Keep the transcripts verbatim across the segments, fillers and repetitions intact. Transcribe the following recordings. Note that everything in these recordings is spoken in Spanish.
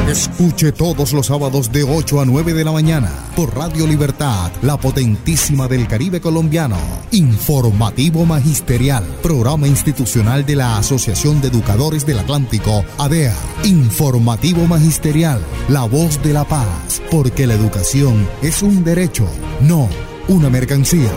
Escuche todos los sábados de ocho a nueve de la mañana por Radio Libertad, la potentísima del Caribe colombiano. Informativo Magisterial, programa institucional de la Asociación de Educadores del Atlántico, A D E A. Informativo Magisterial, la voz de la paz, porque la educación es un derecho, no una mercancía.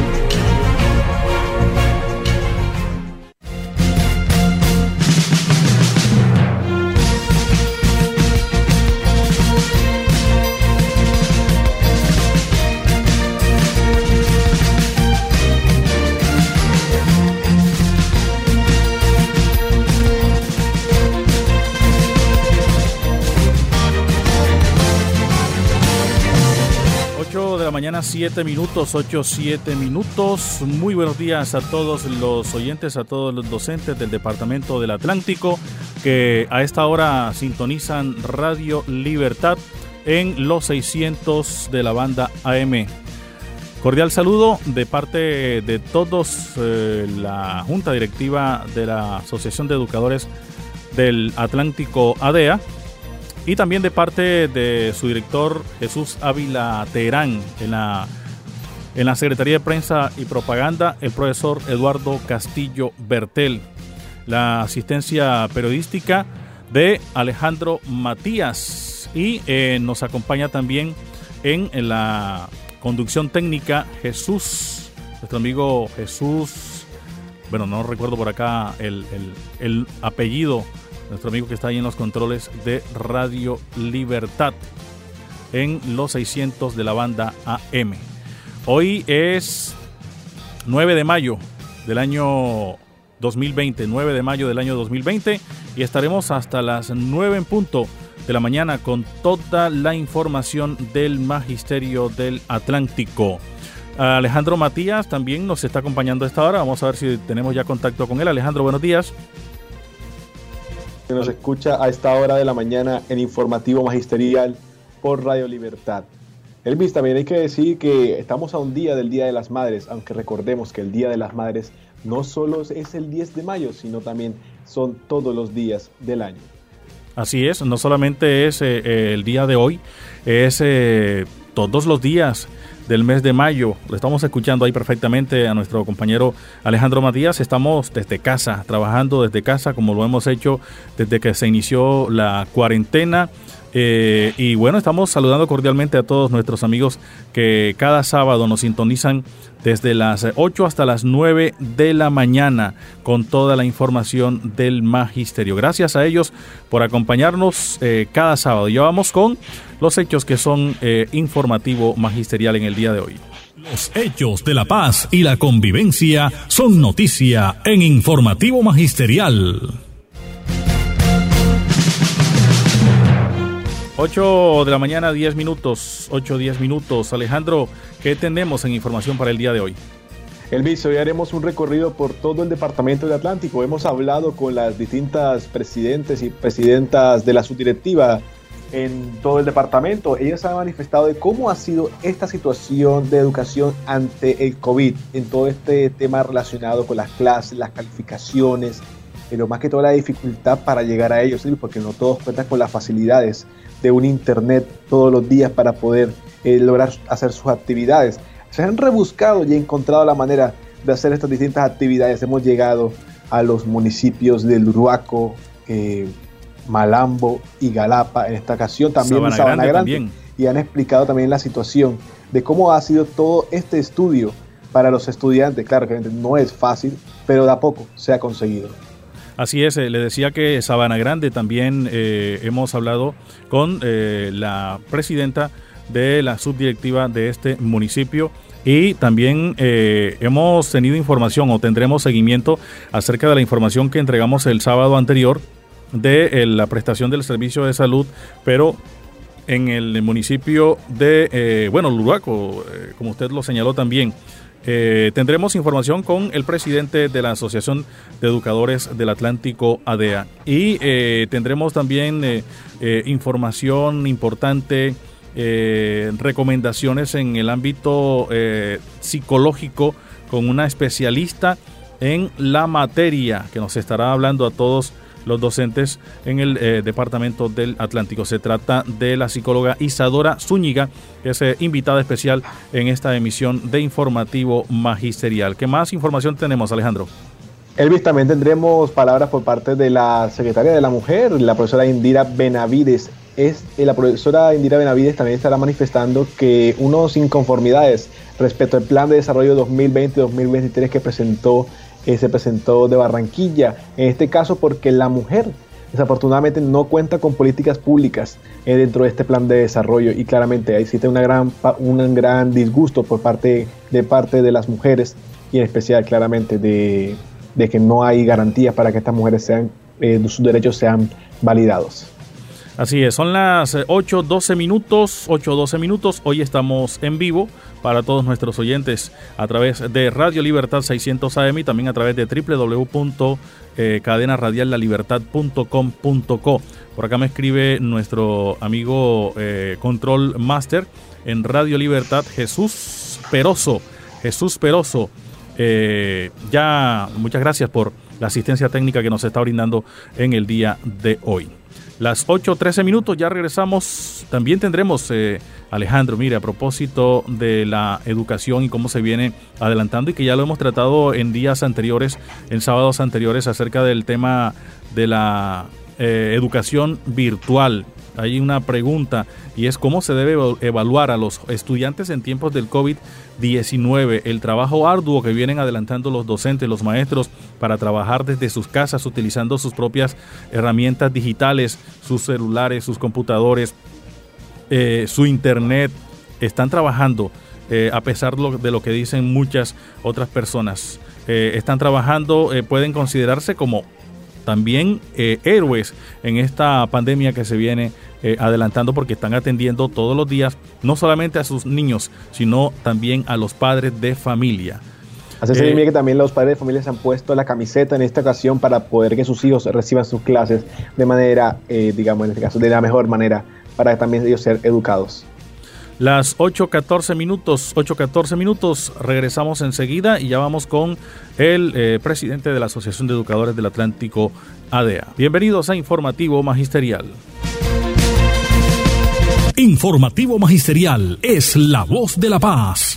Mañana siete minutos, ocho, siete minutos. Muy buenos días a todos los oyentes, a todos los docentes del Departamento del Atlántico que a esta hora sintonizan Radio Libertad en los seiscientos de la banda A M. Cordial saludo de parte de todos, eh, la Junta Directiva de la Asociación de Educadores del Atlántico, A D E A. Y también de parte de su director Jesús Ávila Teherán, en la, en la Secretaría de Prensa y Propaganda, el profesor Eduardo Castillo Bertel. La asistencia periodística de Alejandro Matías. Y eh, nos acompaña también en, en la conducción técnica Jesús, nuestro amigo Jesús, bueno, no recuerdo por acá el, el, el apellido, nuestro amigo que está ahí en los controles de Radio Libertad en los seiscientos de la banda A M. Hoy es nueve de mayo del año dos mil veinte, nueve de mayo del año dos mil veinte, y estaremos hasta las nueve en punto de la mañana con toda la información del Magisterio del Atlántico. Alejandro Matías también nos está acompañando a esta hora. Vamos a ver si tenemos ya contacto con él. Alejandro, buenos días. Que nos escucha a esta hora de la mañana en Informativo Magisterial por Radio Libertad. Elvis, también hay que decir que estamos a un día del Día de las Madres, aunque recordemos que el Día de las Madres no solo es el diez de mayo, sino también son todos los días del año. Así es, no solamente es eh, el día de hoy, es eh, todos los días del mes de mayo. Lo estamos escuchando ahí perfectamente a nuestro compañero Alejandro Matías. Estamos desde casa, trabajando desde casa, como lo hemos hecho desde que se inició la cuarentena. Eh, y bueno, estamos saludando cordialmente a todos nuestros amigos que cada sábado nos sintonizan desde las ocho hasta las nueve de la mañana con toda la información del Magisterio. Gracias a ellos por acompañarnos eh, cada sábado. Ya vamos con los hechos que son eh, informativo magisterial en el día de hoy. Los hechos de la paz y la convivencia son noticia en Informativo Magisterial. ocho de la mañana, diez minutos, ocho, diez minutos. Alejandro, ¿qué tenemos en información para el día de hoy? Elvis, hoy haremos un recorrido por todo el Departamento del Atlántico. Hemos hablado con las distintas presidentes y presidentas de la subdirectiva en todo el departamento. Ellas han manifestado de cómo ha sido esta situación de educación ante el COVID, en todo este tema relacionado con las clases, las calificaciones, pero más que toda la dificultad para llegar a ellos, porque no todos cuentan con las facilidades de un internet todos los días para poder eh, lograr hacer sus actividades. Se han rebuscado y encontrado la manera de hacer estas distintas actividades. Hemos llegado a los municipios de Luruaco, eh, Malambo y Galapa en esta ocasión, también Sabana en Sabana Grande, Grande, también. Y han explicado también la situación de cómo ha sido todo este estudio para los estudiantes. Claro que no es fácil, pero de a poco se ha conseguido. Así es, eh, le decía que Sabana Grande también eh, hemos hablado con eh, la presidenta de la subdirectiva de este municipio y también eh, hemos tenido información o tendremos seguimiento acerca de la información que entregamos el sábado anterior de eh, la prestación del servicio de salud, pero en el municipio de, eh, bueno, Luruaco, eh, como usted lo señaló también. Eh, tendremos información con el presidente de la Asociación de Educadores del Atlántico, A D E A, y eh, tendremos también eh, eh, información importante, eh, recomendaciones en el ámbito eh, psicológico con una especialista en la materia que nos estará hablando a todos los docentes en el eh, Departamento del Atlántico. Se trata de la psicóloga Isadora Zúñiga, que es eh, invitada especial en esta emisión de Informativo Magisterial. ¿Qué más información tenemos, Alejandro? Elvis, también tendremos palabras por parte de la secretaria de la Mujer, la profesora Indira Benavides. Es, eh, la profesora Indira Benavides también estará manifestando que unos inconformidades respecto al plan de desarrollo dos mil veinte dos mil veintitrés que presentó, eh, se presentó de Barranquilla, en este caso porque la mujer desafortunadamente no cuenta con políticas públicas eh, dentro de este plan de desarrollo, y claramente existe una gran, un gran disgusto por parte de parte de las mujeres, y en especial claramente de, de que no hay garantías para que estas mujeres sean, eh, sus derechos sean validados. Así es, son las ocho doce minutos, ocho doce minutos. Hoy estamos en vivo para todos nuestros oyentes a través de Radio Libertad seiscientos A M y también a través de doble u doble u doble u punto cadena radial la libertad punto com punto co. Por acá me escribe nuestro amigo eh, Control Master en Radio Libertad, Jesús Peroso. Jesús Peroso, eh, ya muchas gracias por la asistencia técnica que nos está brindando en el día de hoy. Las ocho trece minutos, ya regresamos. También tendremos, eh, Alejandro, mire, a propósito de la educación y cómo se viene adelantando, y que ya lo hemos tratado en días anteriores, en sábados anteriores, acerca del tema de la eh, educación virtual. Hay una pregunta, y es cómo se debe evaluar a los estudiantes en tiempos del COVID diecinueve, el trabajo arduo que vienen adelantando los docentes, los maestros, para trabajar desde sus casas, utilizando sus propias herramientas digitales, sus celulares, sus computadores, eh, su internet. Están trabajando, eh, a pesar de lo que dicen muchas otras personas. Eh, están trabajando, eh, pueden considerarse como también eh, héroes en esta pandemia que se viene eh, adelantando, porque están atendiendo todos los días no solamente a sus niños, sino también a los padres de familia. Así se eh, que también los padres de familia se han puesto la camiseta en esta ocasión para poder que sus hijos reciban sus clases de manera, eh, digamos en este caso, de la mejor manera, para también ellos ser educados. Las ocho catorce minutos, ocho catorce minutos, regresamos enseguida y ya vamos con el eh, presidente de la Asociación de Educadores del Atlántico, A D E A. Bienvenidos a Informativo Magisterial. Informativo Magisterial es la voz de la paz.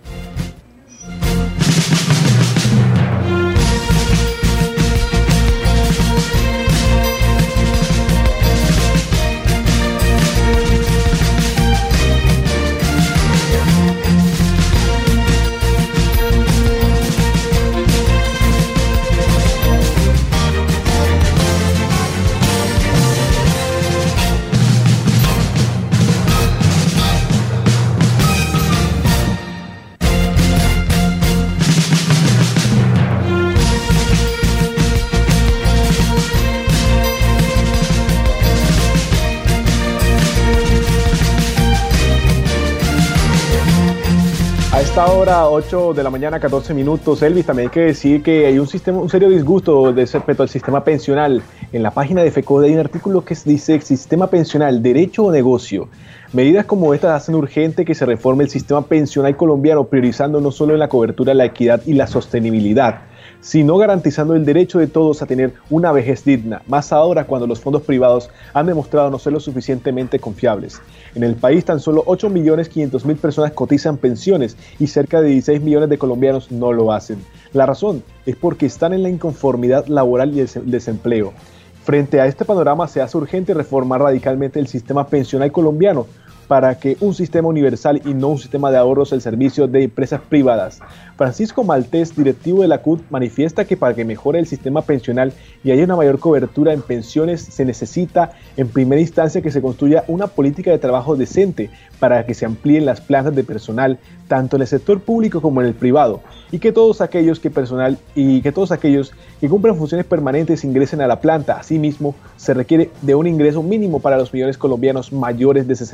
Esta hora, ocho de la mañana, catorce minutos. Elvis, también hay que decir que hay un sistema, un serio disgusto respecto al sistema pensional. En la página de FECODE hay un artículo que dice: sistema pensional, derecho o negocio. Medidas como estas hacen urgente que se reforme el sistema pensional colombiano, priorizando no solo en la cobertura, la equidad y la sostenibilidad, sino garantizando el derecho de todos a tener una vejez digna, más ahora cuando los fondos privados han demostrado no ser lo suficientemente confiables. En el país tan solo ocho millones quinientas mil personas cotizan pensiones y cerca de dieciséis millones de colombianos no lo hacen. La razón es porque están en la inconformidad laboral y el desempleo. Frente a este panorama se hace urgente reformar radicalmente el sistema pensional colombiano para que un sistema universal y no un sistema de ahorros al servicio de empresas privadas. Francisco Maltés, directivo de la C U T, manifiesta que para que mejore el sistema pensional y haya una mayor cobertura en pensiones se necesita en primera instancia que se construya una política de trabajo decente para que se amplíen las plazas de personal tanto en el sector público como en el privado, y que todos aquellos que personal y que todos aquellos que cumplan funciones permanentes ingresen a la planta. Asimismo, se requiere de un ingreso mínimo para los millones colombianos mayores de sesenta años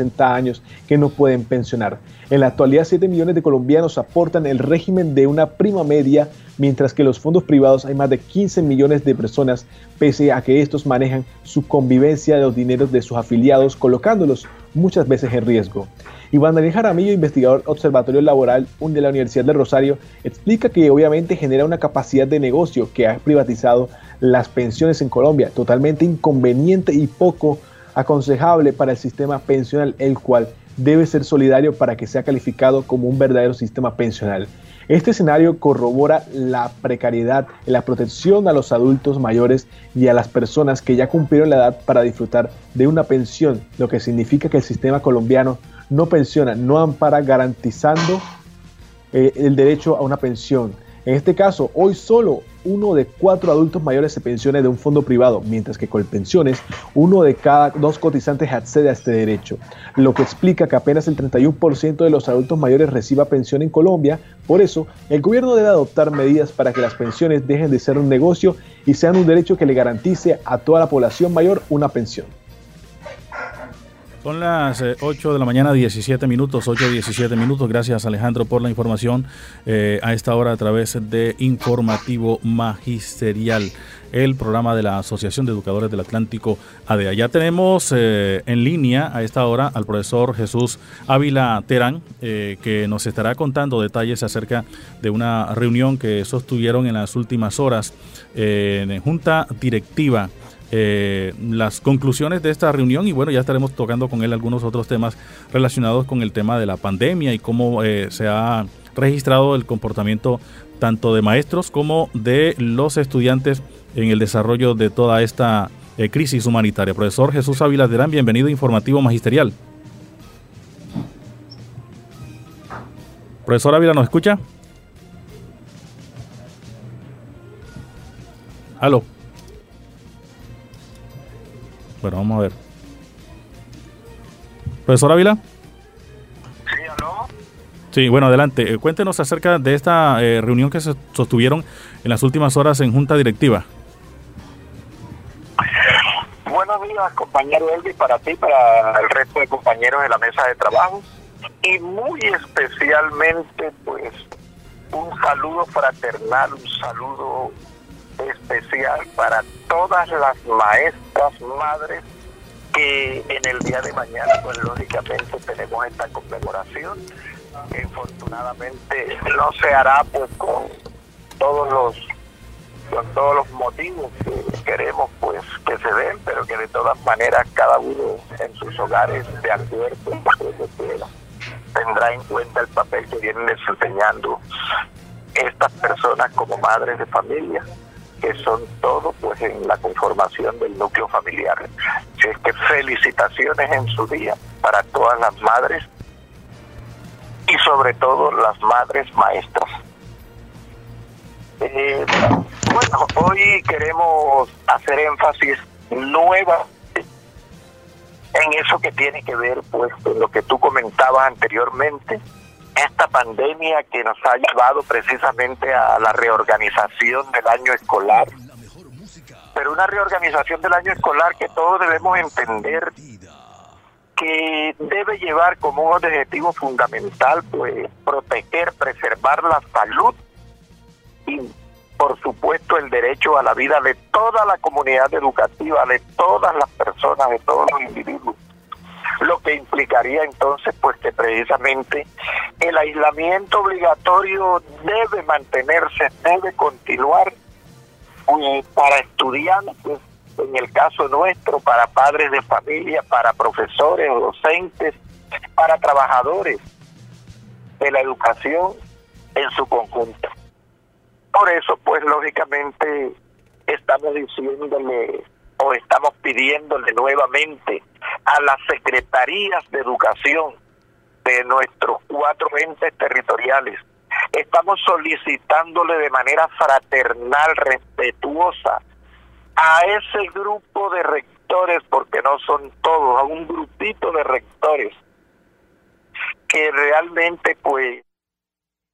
años que no pueden pensionar. En la actualidad, siete millones de colombianos aportan el régimen de una prima media, mientras que en los fondos privados hay más de quince millones de personas, pese a que estos manejan su convivencia de los dineros de sus afiliados, colocándolos muchas veces en riesgo. Iván Daniel Jaramillo, investigador Observatorio Laboral de la Universidad de Rosario, explica que obviamente genera una capacidad de negocio que ha privatizado las pensiones en Colombia, totalmente inconveniente y poco aconsejable para el sistema pensional, el cual debe ser solidario para que sea calificado como un verdadero sistema pensional. Este escenario corrobora la precariedad en la protección a los adultos mayores y a las personas que ya cumplieron la edad para disfrutar de una pensión, lo que significa que el sistema colombiano no pensiona, no ampara garantizando eh, el derecho a una pensión. En este caso, hoy solo uno de cuatro adultos mayores se pensiona de un fondo privado, mientras que con pensiones, uno de cada dos cotizantes accede a este derecho, lo que explica que apenas el treinta y uno por ciento de los adultos mayores reciba pensión en Colombia. Por eso, el gobierno debe adoptar medidas para que las pensiones dejen de ser un negocio y sean un derecho que le garantice a toda la población mayor una pensión. Son las eh, ocho de la mañana, diecisiete minutos, ocho diecisiete minutos. Gracias, Alejandro, por la información eh, a esta hora a través de Informativo Magisterial, el programa de la Asociación de Educadores del Atlántico, A D E A. Ya tenemos eh, en línea a esta hora al profesor Jesús Ávila Terán, eh, que nos estará contando detalles acerca de una reunión que sostuvieron en las últimas horas eh, en Junta Directiva. Eh, las conclusiones de esta reunión, y bueno, ya estaremos tocando con él algunos otros temas relacionados con el tema de la pandemia y cómo eh, se ha registrado el comportamiento tanto de maestros como de los estudiantes en el desarrollo de toda esta eh, crisis humanitaria. Profesor Jesús Ávila Terán, bienvenido a Informativo Magisterial. Profesor Ávila, ¿nos escucha? Aló. Bueno, vamos a ver. Profesor Ávila. Sí, ¿aló? Sí, bueno, adelante. Eh, cuéntenos acerca de esta eh, reunión que se sostuvieron en las últimas horas en Junta Directiva. Buenos días, compañero Elvis, para ti, para el resto de compañeros de la mesa de trabajo. Y muy especialmente, pues, un saludo fraternal, un saludo especial para todas las maestras, madres, que en el día de mañana, pues lógicamente tenemos esta conmemoración, que afortunadamente no se hará pues con todos los con todos los motivos que queremos pues que se den, pero que de todas maneras cada uno en sus hogares, de acuerdo tendrá en cuenta el papel que vienen desempeñando estas personas como madres de familia, que son todo pues en la conformación del núcleo familiar. Así es que felicitaciones en su día para todas las madres y sobre todo las madres maestras. Eh, bueno, hoy queremos hacer énfasis nueva en eso que tiene que ver pues con lo que tú comentabas anteriormente, esta pandemia que nos ha llevado precisamente a la reorganización del año escolar, pero una reorganización del año escolar que todos debemos entender que debe llevar como un objetivo fundamental pues proteger, preservar la salud y por supuesto el derecho a la vida de toda la comunidad educativa, de todas las personas, de todos los individuos. Lo que implicaría entonces pues que precisamente el aislamiento obligatorio debe mantenerse, debe continuar eh, para estudiantes, en el caso nuestro, para padres de familia, para profesores o docentes, para trabajadores de la educación en su conjunto. Por eso pues lógicamente estamos diciéndole o estamos pidiéndole nuevamente a las secretarías de educación de nuestros cuatro entes territoriales, estamos solicitándole de manera fraternal, respetuosa, a ese grupo de rectores, porque no son todos, a un grupito de rectores que realmente pues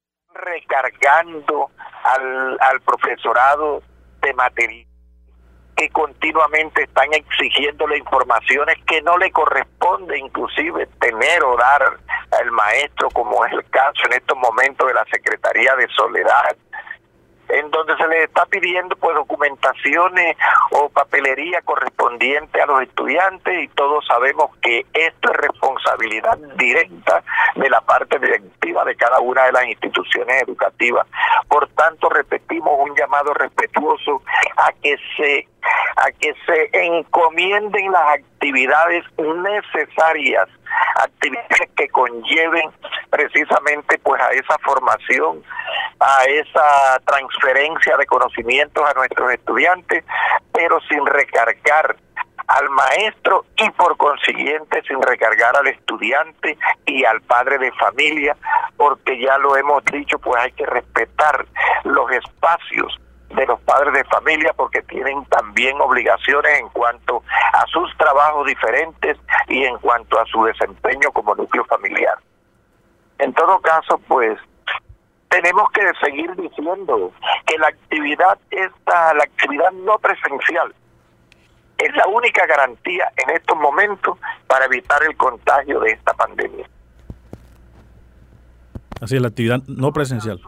recargando al, al profesorado de material, que continuamente están exigiéndole informaciones que no le corresponde inclusive tener o dar al maestro, como es el caso en estos momentos de la Secretaría de Soledad, en donde se les está pidiendo pues documentaciones o papelería correspondiente a los estudiantes, y todos sabemos que esto es responsabilidad directa de la parte directiva de cada una de las instituciones educativas. Por tanto, repetimos un llamado respetuoso a que se a que se encomienden las actividades necesarias, actividades que conlleven precisamente pues a esa formación, a esa transferencia de conocimientos a nuestros estudiantes, pero sin recargar al maestro y por consiguiente sin recargar al estudiante y al padre de familia, porque ya lo hemos dicho, pues hay que respetar los espacios de los padres de familia, porque tienen también obligaciones en cuanto a sus trabajos diferentes y en cuanto a su desempeño como núcleo familiar. En todo caso, pues tenemos que seguir diciendo que la actividad esta, la actividad no presencial es la única garantía en estos momentos para evitar el contagio de esta pandemia. Así es, la actividad no presencial.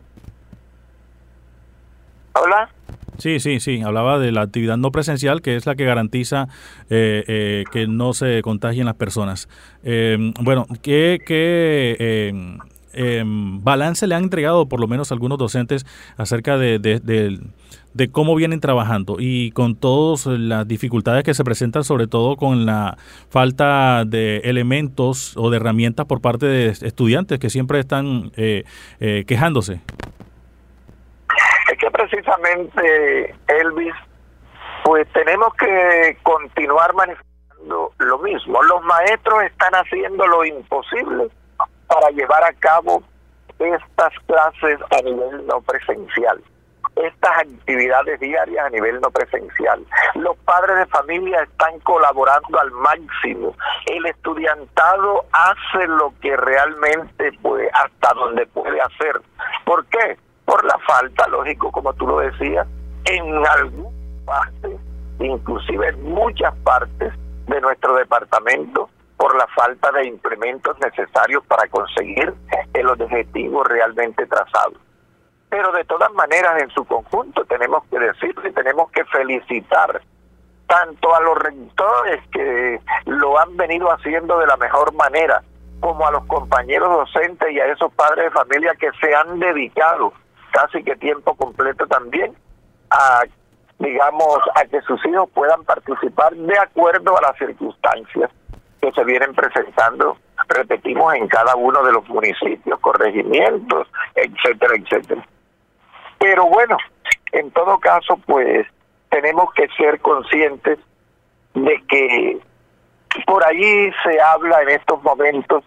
¿Hola? Sí, sí, sí. Hablaba de la actividad no presencial, que es la que garantiza eh, eh, que no se contagien las personas. Eh, bueno, ¿qué, qué eh, eh, balance le han entregado por lo menos algunos docentes acerca de, de, de, de cómo vienen trabajando y con todas las dificultades que se presentan, sobre todo con la falta de elementos o de herramientas por parte de estudiantes que siempre están eh, eh, quejándose? Es que precisamente, Elvis, pues tenemos que continuar manifestando lo mismo. Los maestros están haciendo lo imposible para llevar a cabo estas clases a nivel no presencial, estas actividades diarias a nivel no presencial. Los padres de familia están colaborando al máximo. El estudiantado hace lo que realmente puede, hasta donde puede hacer. ¿Por qué? Por la falta, lógico, como tú lo decías, en algunas partes, inclusive en muchas partes de nuestro departamento, por la falta de implementos necesarios para conseguir el objetivo realmente trazado. Pero de todas maneras, en su conjunto, tenemos que decirle, tenemos que felicitar tanto a los rectores que lo han venido haciendo de la mejor manera, como a los compañeros docentes y a esos padres de familia que se han dedicado casi que tiempo completo también a, digamos, a que sus hijos puedan participar de acuerdo a las circunstancias que se vienen presentando, repetimos, en cada uno de los municipios, corregimientos, etcétera, etcétera. Pero bueno, en todo caso, pues tenemos que ser conscientes de que por allí se habla en estos momentos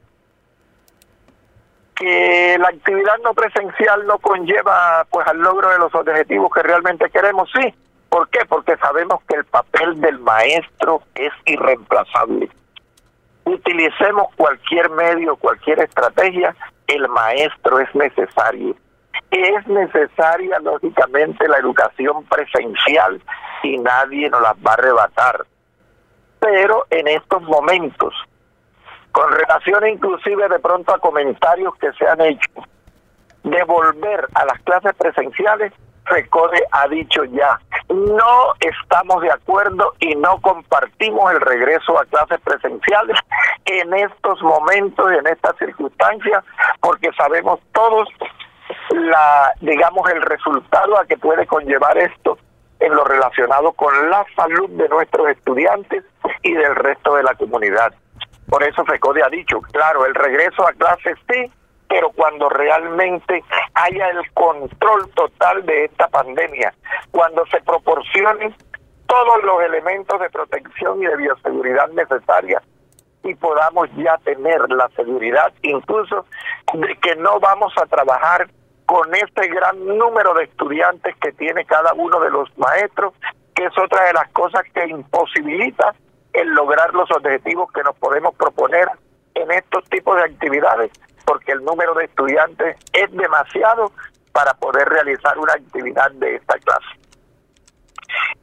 que la actividad no presencial no conlleva pues al logro de los objetivos que realmente queremos. Sí, ¿por qué? Porque sabemos que el papel del maestro es irreemplazable. Utilicemos cualquier medio, cualquier estrategia, el maestro es necesario. Es necesaria, lógicamente, la educación presencial y nadie nos las va a arrebatar. Pero en estos momentos, con relación inclusive de pronto a comentarios que se han hecho, de volver a las clases presenciales, FECODE ha dicho ya, no estamos de acuerdo y no compartimos el regreso a clases presenciales en estos momentos y en estas circunstancias, porque sabemos todos la, digamos, el resultado a que puede conllevar esto en lo relacionado con la salud de nuestros estudiantes y del resto de la comunidad. Por eso FECODE ha dicho, claro, el regreso a clases sí, pero cuando realmente haya el control total de esta pandemia, cuando se proporcionen todos los elementos de protección y de bioseguridad necesarias y podamos ya tener la seguridad incluso de que no vamos a trabajar con este gran número de estudiantes que tiene cada uno de los maestros, que es otra de las cosas que imposibilita el lograr los objetivos que nos podemos proponer en estos tipos de actividades, porque el número de estudiantes es demasiado para poder realizar una actividad de esta clase.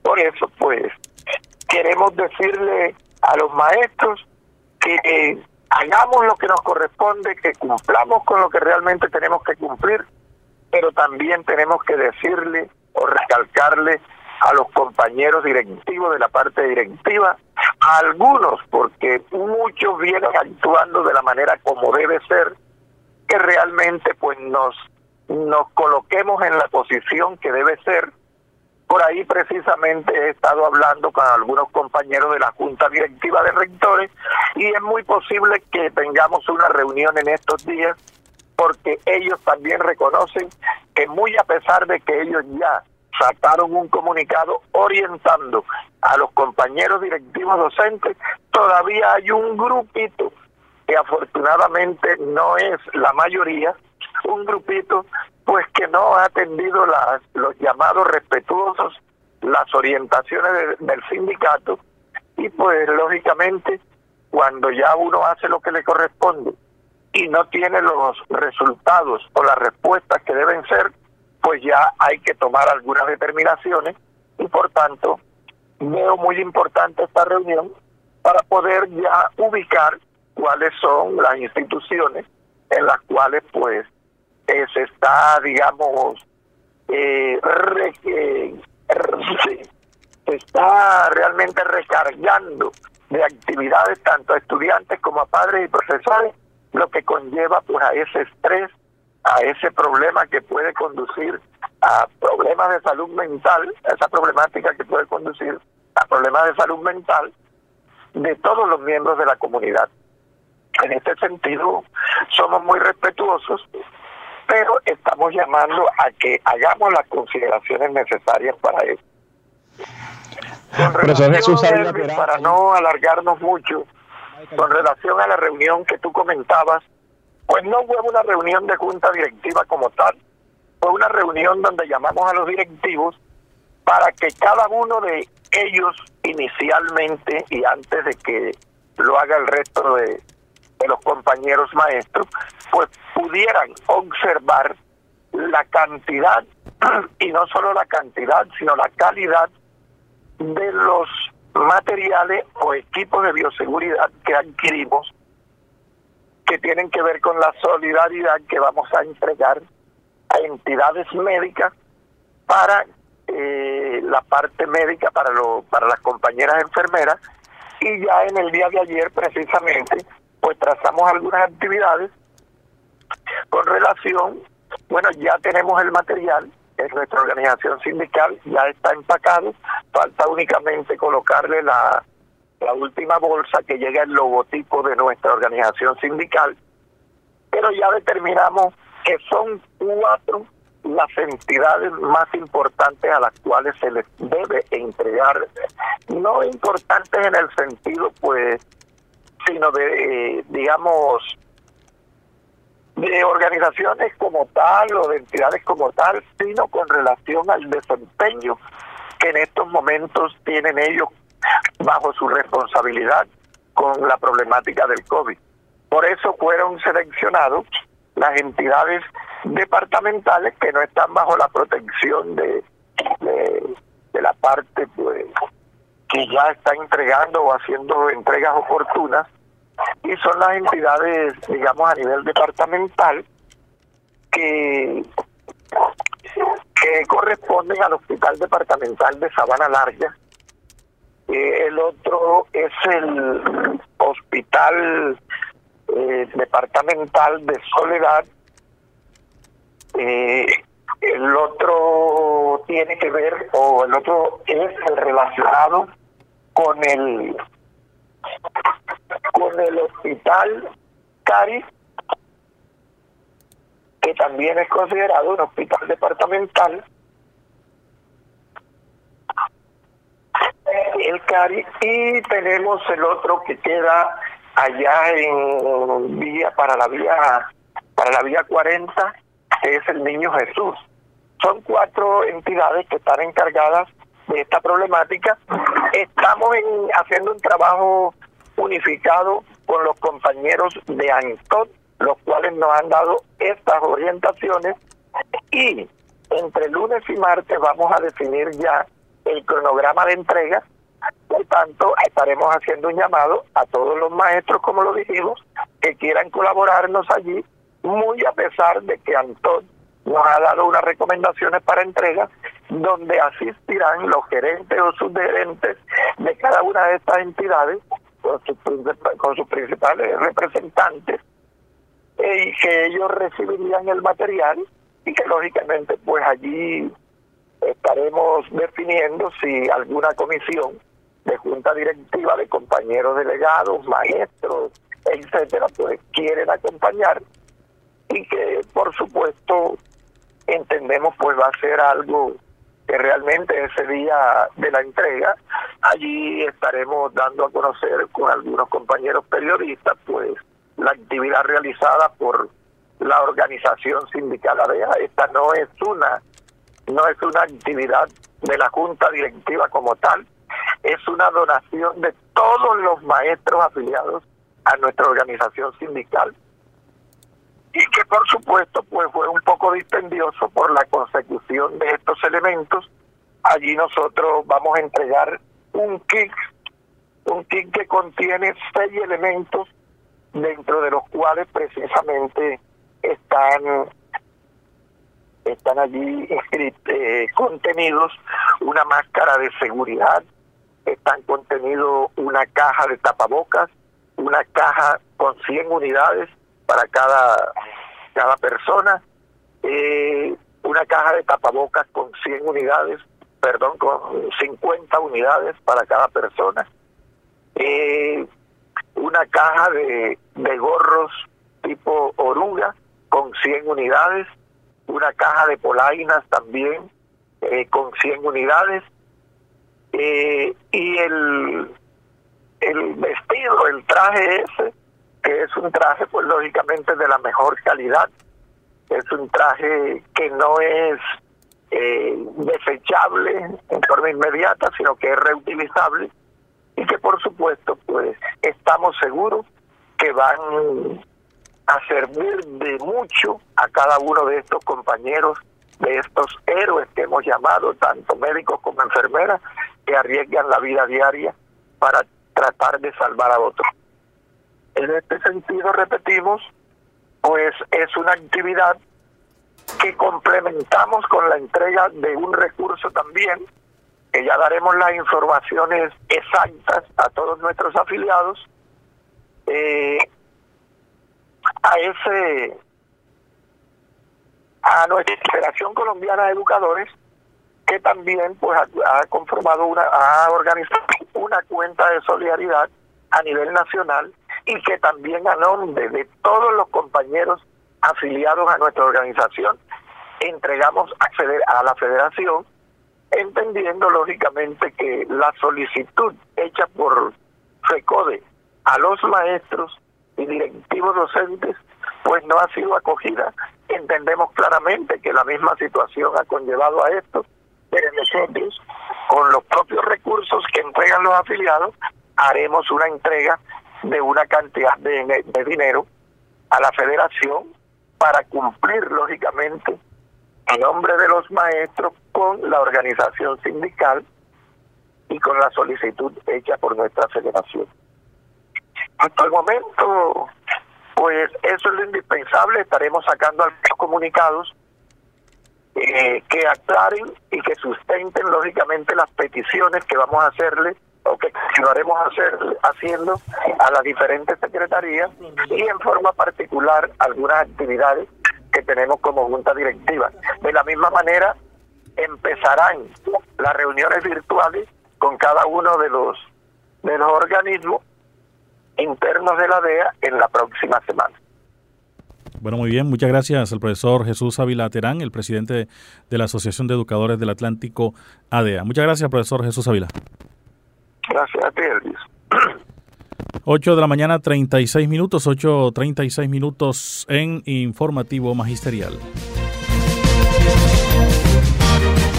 Por eso, pues, queremos decirle a los maestros que eh, hagamos lo que nos corresponde, que cumplamos con lo que realmente tenemos que cumplir, pero también tenemos que decirle o recalcarle a los compañeros directivos de la parte directiva, a algunos, porque muchos vienen actuando de la manera como debe ser, que realmente pues nos, nos coloquemos en la posición que debe ser. Por ahí precisamente he estado hablando con algunos compañeros de la Junta Directiva de Rectores y es muy posible que tengamos una reunión en estos días, porque ellos también reconocen que muy a pesar de que ellos ya sacaron un comunicado orientando a los compañeros directivos docentes, todavía hay un grupito que afortunadamente no es la mayoría, un grupito pues que no ha atendido las, los llamados respetuosos, las orientaciones de, del sindicato, y pues lógicamente cuando ya uno hace lo que le corresponde y no tiene los resultados o las respuestas que deben ser, pues ya hay que tomar algunas determinaciones, y por tanto veo muy importante esta reunión para poder ya ubicar cuáles son las instituciones en las cuales pues eh, se está, digamos, eh, re, eh, re, se está realmente recargando de actividades tanto a estudiantes como a padres y profesores, lo que conlleva pues a ese estrés, a ese problema que puede conducir a problemas de salud mental, a esa problemática que puede conducir a problemas de salud mental de todos los miembros de la comunidad. En este sentido, somos muy respetuosos, pero estamos llamando a que hagamos las consideraciones necesarias para eso. Con relación, Elvis, para no alargarnos mucho, con relación a la reunión que tú comentabas, pues no fue una reunión de junta directiva como tal, fue una reunión donde llamamos a los directivos para que cada uno de ellos inicialmente, y antes de que lo haga el resto de, de los compañeros maestros, pues pudieran observar la cantidad, y no solo la cantidad, sino la calidad de los materiales o equipos de bioseguridad que adquirimos, que tienen que ver con la solidaridad que vamos a entregar a entidades médicas para eh, la parte médica, para lo, para las compañeras enfermeras, y ya en el día de ayer precisamente pues trazamos algunas actividades con relación, bueno, ya tenemos el material en nuestra organización sindical, ya está empacado, falta únicamente colocarle la la última bolsa que llega el logotipo de nuestra organización sindical, pero ya determinamos que son cuatro las entidades más importantes a las cuales se les debe entregar, no importantes en el sentido pues, sino de, eh, digamos, de organizaciones como tal o de entidades como tal, sino con relación al desempeño que en estos momentos tienen ellos bajo su responsabilidad con la problemática del COVID. Por eso fueron seleccionados las entidades departamentales que no están bajo la protección de, de, de la parte pues que ya está entregando o haciendo entregas oportunas, y son las entidades, digamos, a nivel departamental que, que corresponden al Hospital Departamental de Sabana Larga. Eh, el otro es el Hospital eh, Departamental de Soledad. Eh, el otro tiene que ver, o el otro es el relacionado con el con el Hospital Cari, que también es considerado un hospital departamental. El Cari, y tenemos el otro que queda allá en vía para la vía para la vía cuarenta, que es el Niño Jesús. Son cuatro entidades que están encargadas de esta problemática. Estamos en, haciendo un trabajo unificado con los compañeros de ANTOT, los cuales nos han dado estas orientaciones, y entre lunes y martes vamos a definir ya el cronograma de entrega. Por tanto, estaremos haciendo un llamado a todos los maestros, como lo dijimos, que quieran colaborarnos allí, muy a pesar de que Antón nos ha dado unas recomendaciones para entrega, donde asistirán los gerentes o subgerentes de cada una de estas entidades, con sus, con sus principales representantes, y que ellos recibirían el material y que lógicamente pues allí estaremos definiendo si alguna comisión de junta directiva de compañeros delegados, maestros, etcétera, pues quieren acompañar, y que por supuesto entendemos pues va a ser algo que realmente ese día de la entrega allí estaremos dando a conocer con algunos compañeros periodistas pues la actividad realizada por la organización sindical A D E A. Esta no es una no es una actividad de la junta directiva como tal, es una donación de todos los maestros afiliados a nuestra organización sindical, y que por supuesto pues fue un poco dispendioso por la consecución de estos elementos. Allí nosotros vamos a entregar un kit, un kit que contiene seis elementos, dentro de los cuales precisamente están están allí eh, contenidos una máscara de seguridad, están contenidos una caja de tapabocas, una caja con cien unidades para cada cada persona, eh, una caja de tapabocas con cien unidades, perdón, con cincuenta unidades para cada persona, eh, una caja de, de gorros tipo oruga con cien unidades, una caja de polainas también eh, con cien unidades, eh, y el, el vestido, el traje ese, que es un traje pues lógicamente de la mejor calidad, es un traje que no es eh, desechable en forma inmediata, sino que es reutilizable, y que por supuesto pues estamos seguros que van a servir de mucho a cada uno de estos compañeros, de estos héroes que hemos llamado, tanto médicos como enfermeras, que arriesgan la vida diaria para tratar de salvar a otros. En este sentido, repetimos, pues es una actividad que complementamos con la entrega de un recurso también, que ya daremos las informaciones exactas a todos nuestros afiliados, eh, a ese a nuestra Federación Colombiana de Educadores, que también pues ha, ha conformado una ha organizado una cuenta de solidaridad a nivel nacional, y que también a nombre de todos los compañeros afiliados a nuestra organización entregamos a, a la federación, entendiendo lógicamente que la solicitud hecha por FECODE a los maestros y directivos docentes pues no ha sido acogida. Entendemos claramente que la misma situación ha conllevado a esto, pero nosotros, con los propios recursos que entregan los afiliados, haremos una entrega de una cantidad de, de dinero a la federación para cumplir lógicamente en nombre de los maestros con la organización sindical y con la solicitud hecha por nuestra federación. Hasta el momento, pues eso es lo indispensable. Estaremos sacando algunos comunicados eh, que aclaren y que sustenten lógicamente las peticiones que vamos a hacerle o que continuaremos hacer, haciendo a las diferentes secretarías, y en forma particular algunas actividades que tenemos como junta directiva. De la misma manera, empezarán las reuniones virtuales con cada uno de los de los organismos internos de la D E A en la próxima semana. Bueno, muy bien. Muchas gracias al profesor Jesús Ávila Terán, el presidente de la Asociación de Educadores del Atlántico, A D E A. Muchas gracias, profesor Jesús Ávila. Gracias a ti, Elvis. ocho de la mañana, treinta y seis minutos, ocho treinta y seis minutos en Informativo Magisterial.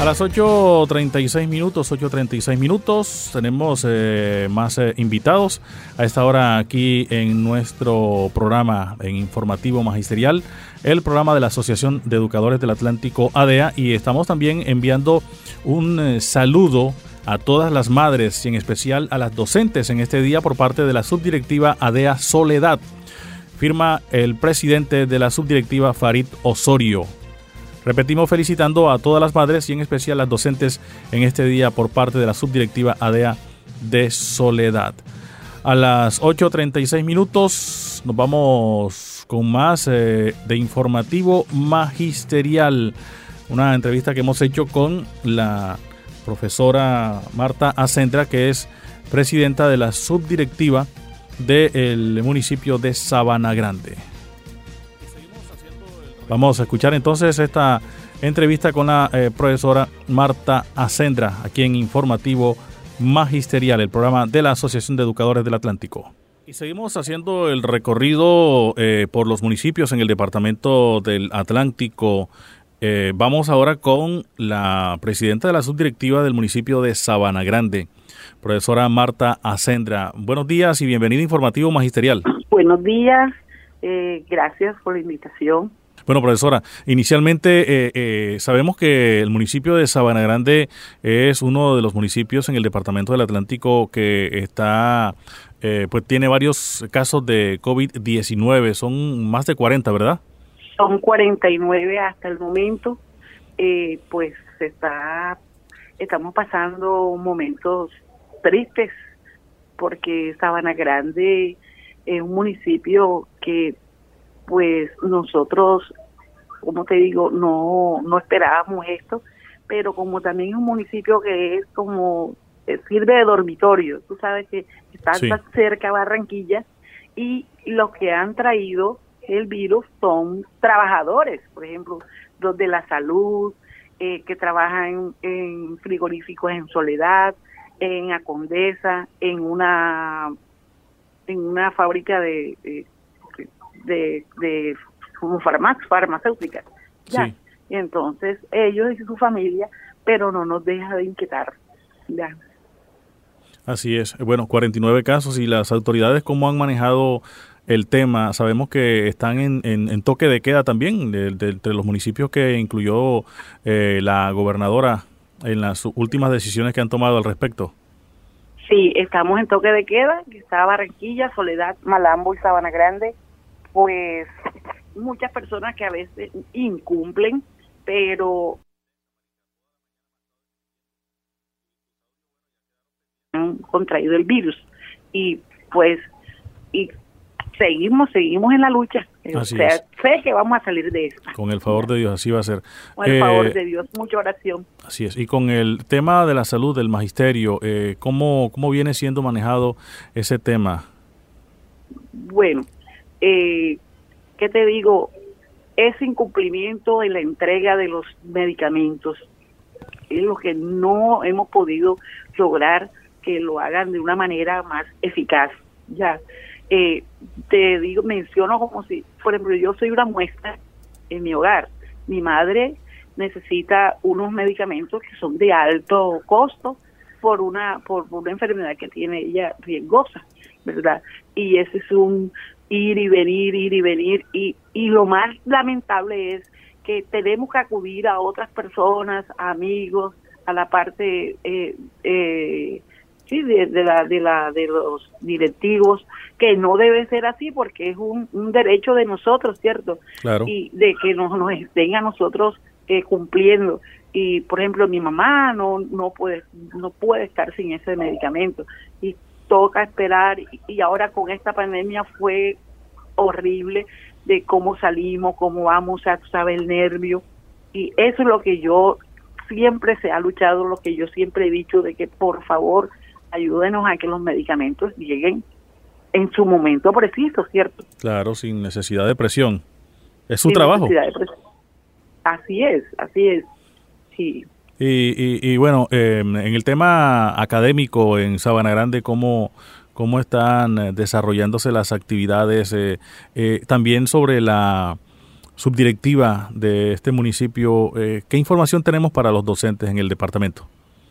A las ocho treinta y seis minutos, ocho treinta y seis minutos, tenemos eh, más eh, invitados a esta hora aquí en nuestro programa en Informativo Magisterial, el programa de la Asociación de Educadores del Atlántico A D E A, y estamos también enviando un eh, saludo a todas las madres y en especial a las docentes en este día por parte de la subdirectiva A D E A Soledad. Firma el presidente de la subdirectiva, Farid Osorio. Repetimos felicitando a todas las madres y en especial a las docentes en este día por parte de la subdirectiva A D E A de Soledad. A las ocho treinta y seis minutos nos vamos con más eh, de Informativo Magisterial. Una entrevista que hemos hecho con la profesora Marta Acendra, que es presidenta de la subdirectiva del municipio de Sabana Grande. Vamos a escuchar entonces esta entrevista con la eh, profesora Marta Acendra, aquí en Informativo Magisterial, el programa de la Asociación de Educadores del Atlántico. Y seguimos haciendo el recorrido eh, por los municipios en el departamento del Atlántico. Eh, vamos ahora con la presidenta de la subdirectiva del municipio de Sabana Grande, profesora Marta Acendra. Buenos días y bienvenido a Informativo Magisterial. Buenos días, eh, gracias por la invitación. Bueno, profesora, inicialmente eh, eh, sabemos que el municipio de Sabana Grande es uno de los municipios en el departamento del Atlántico que está, eh, pues tiene varios casos de COVID diecinueve, son más de cuarenta, ¿verdad? Son cuarenta y nueve hasta el momento, eh, pues está, estamos pasando momentos tristes porque Sabana Grande es un municipio que pues nosotros, como te digo, no no esperábamos esto, pero como también es un municipio que es como, eh, sirve de dormitorio, tú sabes que está sí. cerca a Barranquilla, y los que han traído el virus son trabajadores, por ejemplo, los de la salud, eh, que trabajan en frigoríficos en Soledad, en Acondesa, en una, en una fábrica de... de de, de como farmac, farmacéuticas, ya. Sí. Y entonces ellos y su familia, pero no nos deja de inquietar, ya. Así es. Bueno, cuarenta y nueve casos, y las autoridades, ¿cómo han manejado el tema? Sabemos que están en, en, en toque de queda también, de, de, de los municipios que incluyó eh, la gobernadora en las últimas decisiones que han tomado al respecto. Sí, estamos en toque de queda, que está Barranquilla, Soledad, Malambo y Sabana Grande. Pues muchas personas que a veces incumplen, pero han contraído el virus, y pues y seguimos seguimos en la lucha. Así o sea, es. Sé que vamos a salir de esto. Con el favor de Dios, así va a ser. Con el eh, favor de Dios, mucha oración. Así es. Y con el tema de la salud del magisterio, eh, ¿cómo, cómo viene siendo manejado ese tema? Bueno, Eh, ¿qué te digo? Ese incumplimiento en la entrega de los medicamentos es lo que no hemos podido lograr que lo hagan de una manera más eficaz. Ya, eh, te digo, menciono como si, por ejemplo, yo soy una muestra en mi hogar. Mi madre necesita unos medicamentos que son de alto costo por una por una enfermedad que tiene ella riesgosa, ¿verdad? Y ese es un ir y venir, ir y venir, y, y lo más lamentable es que tenemos que acudir a otras personas, a amigos, a la parte eh, eh, sí de, de la de la de los directivos, que no debe ser así porque es un, un derecho de nosotros, ¿cierto? Claro. Y de que nos, nos estén a nosotros eh, cumpliendo. Y por ejemplo, mi mamá no no puede no puede estar sin ese medicamento, y toca esperar, y ahora con esta pandemia fue horrible de cómo salimos, cómo vamos, o sea, tú sabes, el nervio, y eso es lo que yo siempre se ha luchado, lo que yo siempre he dicho, de que por favor ayúdenos a que los medicamentos lleguen en su momento preciso, ¿cierto? Claro, sin necesidad de presión. Es su sin trabajo. necesidad de presión. Así es, así es, sí. Y, y, y bueno, eh, en el tema académico en Sabana Grande, ¿cómo, cómo están desarrollándose las actividades? Eh, eh, también sobre la subdirectiva de este municipio, eh, ¿qué información tenemos para los docentes en el departamento?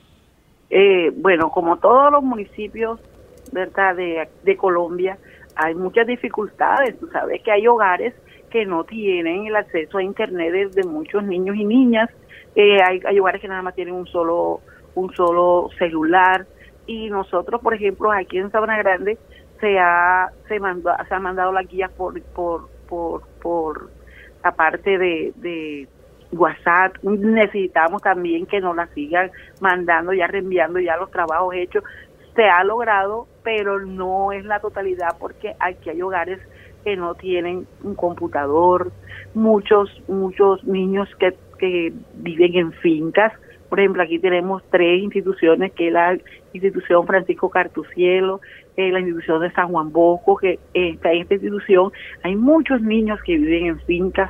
Eh, bueno, como todos los municipios, ¿verdad?, de, de Colombia, hay muchas dificultades. Tú sabes que hay hogares que no tienen el acceso a internet de, de muchos niños y niñas. Eh, hay, hay hogares que nada más tienen un solo un solo celular, y nosotros, por ejemplo, aquí en Sabana Grande se ha se mandó se ha mandado la guía por por por por aparte de, de WhatsApp. Necesitamos también que nos la sigan mandando, ya reenviando ya los trabajos hechos. Se ha logrado, pero no es la totalidad, porque aquí hay hogares que no tienen un computador, muchos muchos niños que, que viven en fincas. Por ejemplo, aquí tenemos tres instituciones, que es la institución Francisco Cartucielo, eh, la institución de San Juan Bosco, que está en esta institución hay muchos niños que viven en fincas.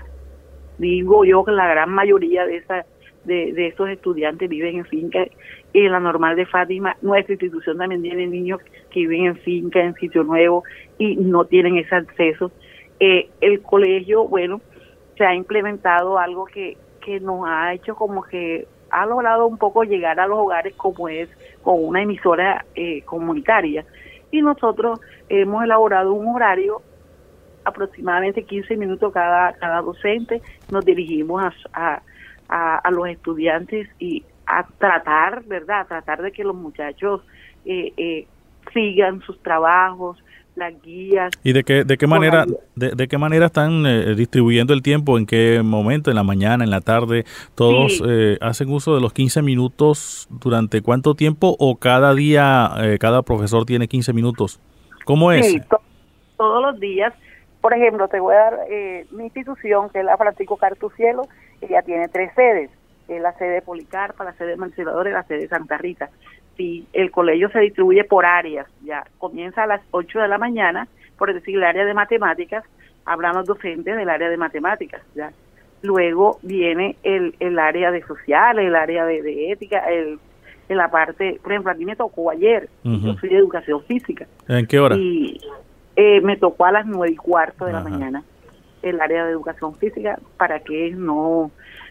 Digo yo que la gran mayoría de esa de, de estos estudiantes viven en fincas. En la Normal de Fátima, nuestra institución también tiene niños que viven en fincas, en Sitio Nuevo, y no tienen ese acceso. Eh, el colegio, bueno, se ha implementado algo que, que nos ha hecho como que ha logrado un poco llegar a los hogares, como es con una emisora eh, comunitaria. Y nosotros hemos elaborado un horario, aproximadamente quince minutos cada cada docente. Nos dirigimos a, a, a, a los estudiantes y a tratar, ¿verdad?, a tratar de que los muchachos eh, eh, sigan sus trabajos, las guías. ¿Y de qué de qué manera de, de qué manera están eh, distribuyendo el tiempo? ¿En qué momento? ¿En la mañana, en la tarde? ¿Todos sí. eh, hacen uso de los quince minutos durante cuánto tiempo, o cada día eh, cada profesor tiene quince minutos? ¿Cómo es? Sí, to- todos los días. Por ejemplo, te voy a dar eh, mi institución, que es la Francisco Cartucielo. Ella tiene tres sedes. Es la sede de Policarpa, la sede de Manciladores y la sede de Santa Rita. Sí, el colegio se distribuye por áreas. Ya comienza a las ocho de la mañana, por decir, el área de matemáticas. Hablan los docentes del área de matemáticas. Ya luego viene el, el área de sociales, el área de, de ética, el, en la parte, por ejemplo, a mí me tocó ayer. Uh-huh. Yo soy de educación física. ¿En qué hora? Y eh, me tocó a las nueve y cuarto de uh-huh. la mañana el área de educación física, para que no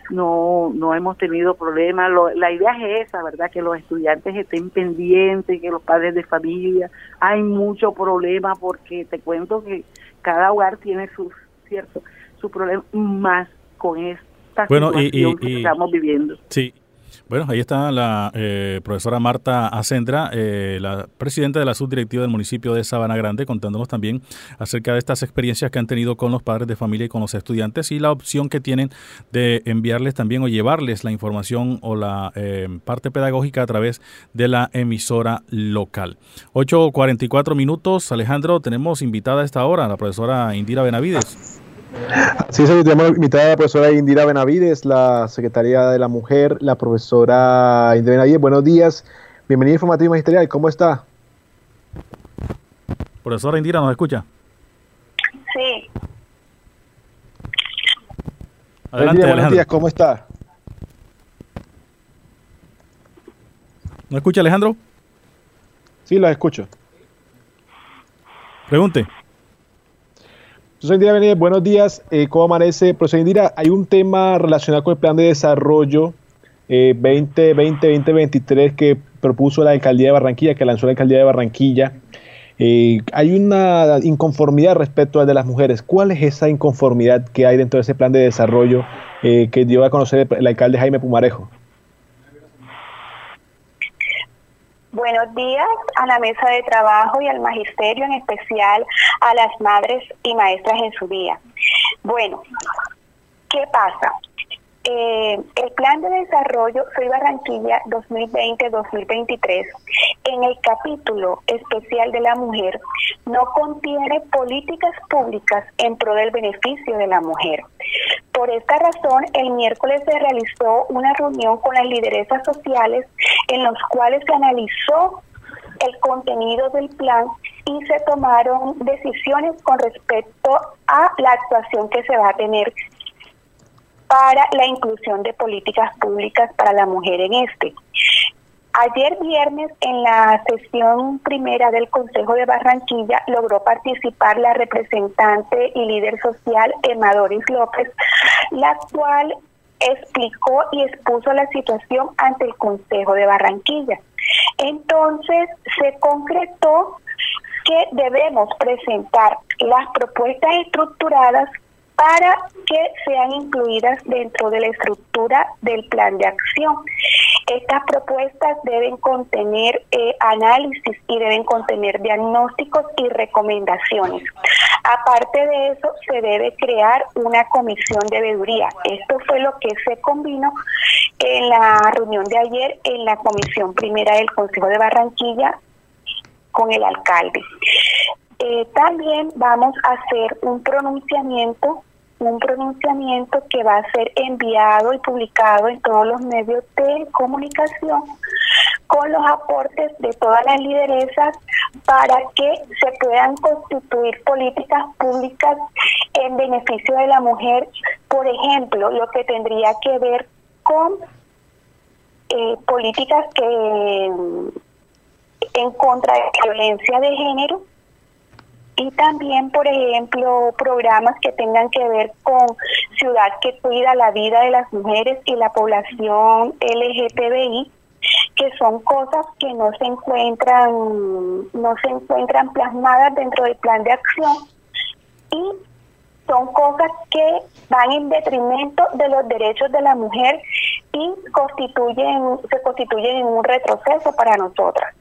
no no hemos tenido problemas. Lo, la idea es esa, ¿verdad?, que los estudiantes estén pendientes, que los padres de familia. Hay mucho problema, porque te cuento que cada hogar tiene sus cierto su problema, más con esta bueno, situación y, y, que y, estamos viviendo. Sí. Bueno, ahí está la eh, profesora Marta Acendra, eh, la presidenta de la subdirectiva del municipio de Sabana Grande, contándonos también acerca de estas experiencias que han tenido con los padres de familia y con los estudiantes, y la opción que tienen de enviarles también o llevarles la información o la eh, parte pedagógica a través de la emisora local. ocho cuarenta y cuatro minutos. Alejandro, tenemos invitada a esta hora a la profesora Indira Benavides. Sí, sí, tenemos invitada a la profesora Indira Benavides, la secretaria de la Mujer, la profesora Indira Benavides. Buenos días, bienvenida a Informativo Magisterial, ¿cómo está? Profesora Indira, ¿nos escucha? Sí. Adelante, día, Alejandro. Buenos días, ¿cómo está? ¿No escucha, Alejandro? Sí, los escucho. Pregunte. Profesora Indira Benavides, buenos días. Eh, ¿Cómo amanece? Profesora Indira, hay un tema relacionado con el plan de desarrollo eh, veinte veinte a veinte veintitrés que propuso la alcaldía de Barranquilla, que lanzó la alcaldía de Barranquilla. Eh, hay una inconformidad respecto al de las mujeres. ¿Cuál es esa inconformidad que hay dentro de ese plan de desarrollo eh, que dio a conocer el, el alcalde Jaime Pumarejo? Buenos días a la mesa de trabajo y al magisterio, en especial a las madres y maestras en su día. Bueno, ¿qué pasa? Eh, el plan de desarrollo Soy Barranquilla dos mil veinte a dos mil veintitrés, en el capítulo especial de la mujer, no contiene políticas públicas en pro del beneficio de la mujer. Por esta razón, el miércoles se realizó una reunión con las lideresas sociales, en los cuales se analizó el contenido del plan y se tomaron decisiones con respecto a la actuación que se va a tener para la inclusión de políticas públicas para la mujer en este. Ayer viernes, en la sesión primera del Consejo de Barranquilla, logró participar la representante y líder social Emma Doris López, la cual explicó y expuso la situación ante el Consejo de Barranquilla. Entonces, se concretó que debemos presentar las propuestas estructuradas para que sean incluidas dentro de la estructura del plan de acción. Estas propuestas deben contener eh, análisis y deben contener diagnósticos y recomendaciones. Aparte de eso, se debe crear una comisión de veeduría. Esto fue lo que se convino en la reunión de ayer en la comisión primera del Consejo de Barranquilla con el alcalde. Eh, también vamos a hacer un pronunciamiento, un pronunciamiento que va a ser enviado y publicado en todos los medios de comunicación con los aportes de todas las lideresas para que se puedan constituir políticas públicas en beneficio de la mujer. Por ejemplo, lo que tendría que ver con eh, políticas que en contra de la violencia de género, y también, por ejemplo, programas que tengan que ver con Ciudad que Cuida la Vida de las Mujeres y la población L G T B I, que son cosas que no se encuentran, no se encuentran plasmadas dentro del plan de acción, y son cosas que van en detrimento de los derechos de la mujer y constituyen, se constituyen en un retroceso para nosotras.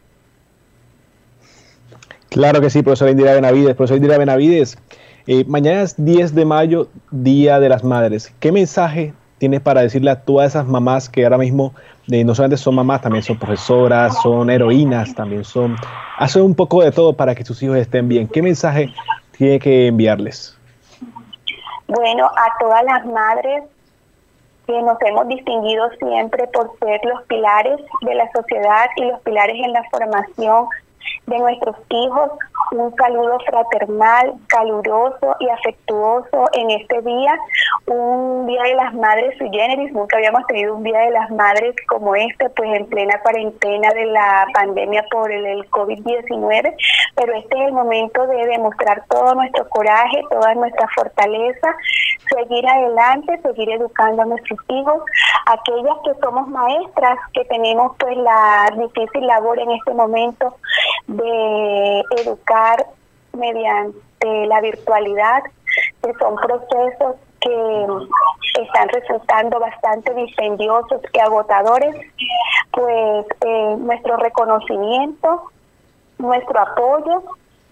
Claro que sí, profesora Indira Benavides. Profesora Indira Benavides, eh, mañana es diez de mayo, Día de las Madres. ¿Qué mensaje tienes para decirle a todas esas mamás que ahora mismo eh, no solamente son mamás, también son profesoras, son heroínas, también son... hacen un poco de todo para que sus hijos estén bien? ¿Qué mensaje tiene que enviarles? Bueno, a todas las madres que nos hemos distinguido siempre por ser los pilares de la sociedad y los pilares en la formación de nuestros hijos, un saludo fraternal, caluroso y afectuoso en este día, un Día de las Madres sui generis. Nunca habíamos tenido un Día de las Madres como este, pues en plena cuarentena de la pandemia por el, el COVID diecinueve, pero este es el momento de demostrar todo nuestro coraje, toda nuestra fortaleza, seguir adelante, seguir educando a nuestros hijos, aquellas que somos maestras, que tenemos pues la difícil labor en este momento de educar mediante la virtualidad, que son procesos que están resultando bastante dispendiosos y agotadores, pues eh, nuestro reconocimiento, nuestro apoyo,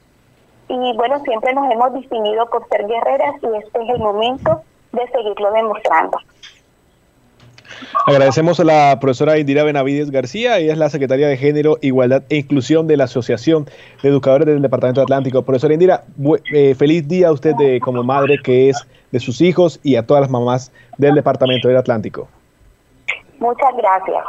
y bueno, siempre nos hemos distinguido por ser guerreras y este es el momento de seguirlo demostrando. Agradecemos a la profesora Indira Benavides García. Ella es la secretaria de Género, Igualdad e Inclusión de la Asociación de Educadores del Departamento Atlántico. Profesora Indira, eh, feliz día a usted de, como madre que es de sus hijos, y a todas las mamás del Departamento del Atlántico. Muchas gracias.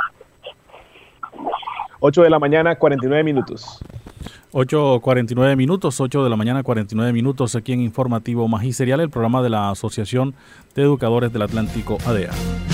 ocho de la mañana, cuarenta y nueve minutos. ocho cuarenta y nueve minutos, ocho de la mañana, cuarenta y nueve minutos, aquí en Informativo Magisterial, el programa de la Asociación de Educadores del Atlántico, A D E A.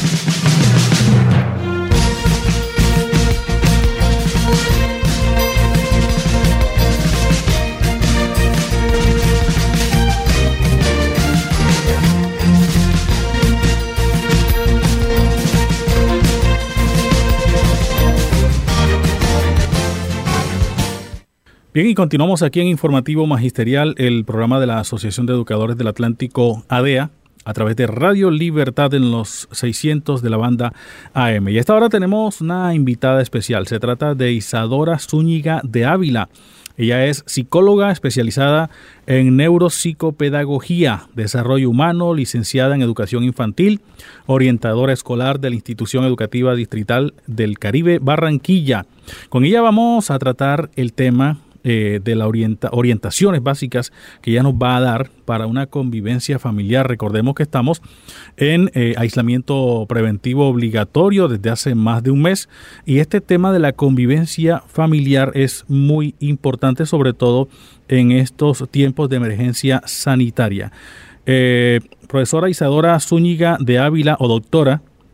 Bien, y continuamos aquí en Informativo Magisterial, el programa de la Asociación de Educadores del Atlántico, A D E A, a través de Radio Libertad en los seiscientos de la banda A M. Y a esta hora tenemos una invitada especial. Se trata de Isadora Zúñiga de Ávila. Ella es psicóloga especializada en neuropsicopedagogía, desarrollo humano, licenciada en educación infantil, orientadora escolar de la Institución Educativa Distrital del Caribe, Barranquilla. Con ella vamos a tratar el tema Eh, de las orienta orientaciones básicas que ella nos va a dar para una convivencia familiar. Recordemos que estamos en eh, aislamiento preventivo obligatorio desde hace más de un mes, y este tema de la convivencia familiar es muy importante, sobre todo en estos tiempos de emergencia sanitaria. Eh, profesora Isadora Zúñiga de Ávila, o doctora,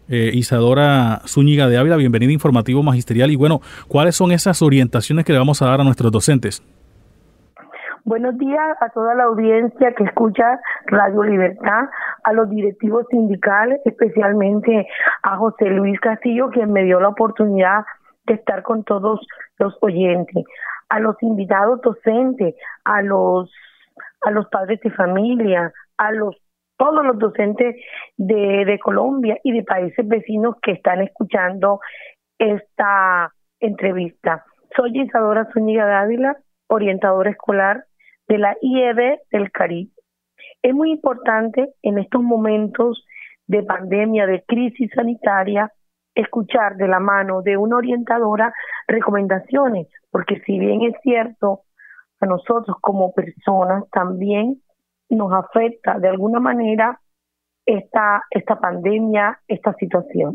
Eh, Isadora Zúñiga de Ávila, bienvenida a Informativo Magisterial. Y bueno, ¿cuáles son esas orientaciones que le vamos a dar a nuestros docentes? Buenos días a toda la audiencia que escucha Radio Libertad, a los directivos sindicales, especialmente a José Luis Castillo, quien me dio la oportunidad de estar con todos los oyentes, a los invitados docentes, a los a los padres de familia, a los todos los docentes de, de Colombia y de países vecinos que están escuchando esta entrevista. Soy Isadora Zúñiga de Ávila, orientadora escolar de la I E B del Caribe. Es muy importante en estos momentos de pandemia, de crisis sanitaria, escuchar de la mano de una orientadora recomendaciones, porque si bien es cierto, a nosotros como personas también nos afecta de alguna manera esta, esta pandemia, esta situación.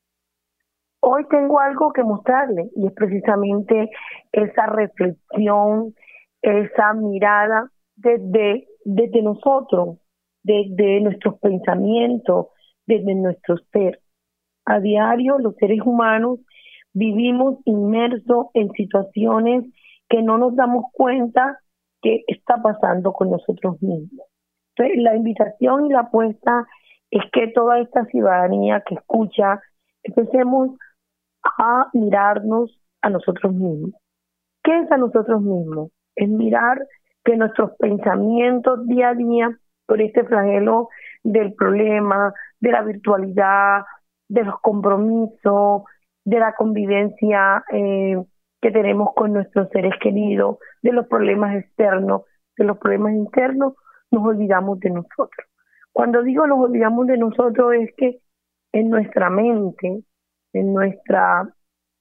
Hoy tengo algo que mostrarle y es precisamente esa reflexión, esa mirada desde, desde nosotros, desde nuestros pensamientos, desde nuestro ser. A diario los seres humanos vivimos inmersos en situaciones que no nos damos cuenta que está pasando con nosotros mismos. Entonces, la invitación y la apuesta es que toda esta ciudadanía que escucha, empecemos a mirarnos a nosotros mismos. ¿Qué es a nosotros mismos? Es mirar que nuestros pensamientos día a día, por este flagelo del problema, de la virtualidad, de los compromisos, de la convivencia eh, que tenemos con nuestros seres queridos, de los problemas externos, de los problemas internos, nos olvidamos de nosotros. Cuando digo nos olvidamos de nosotros es que en nuestra mente, en nuestra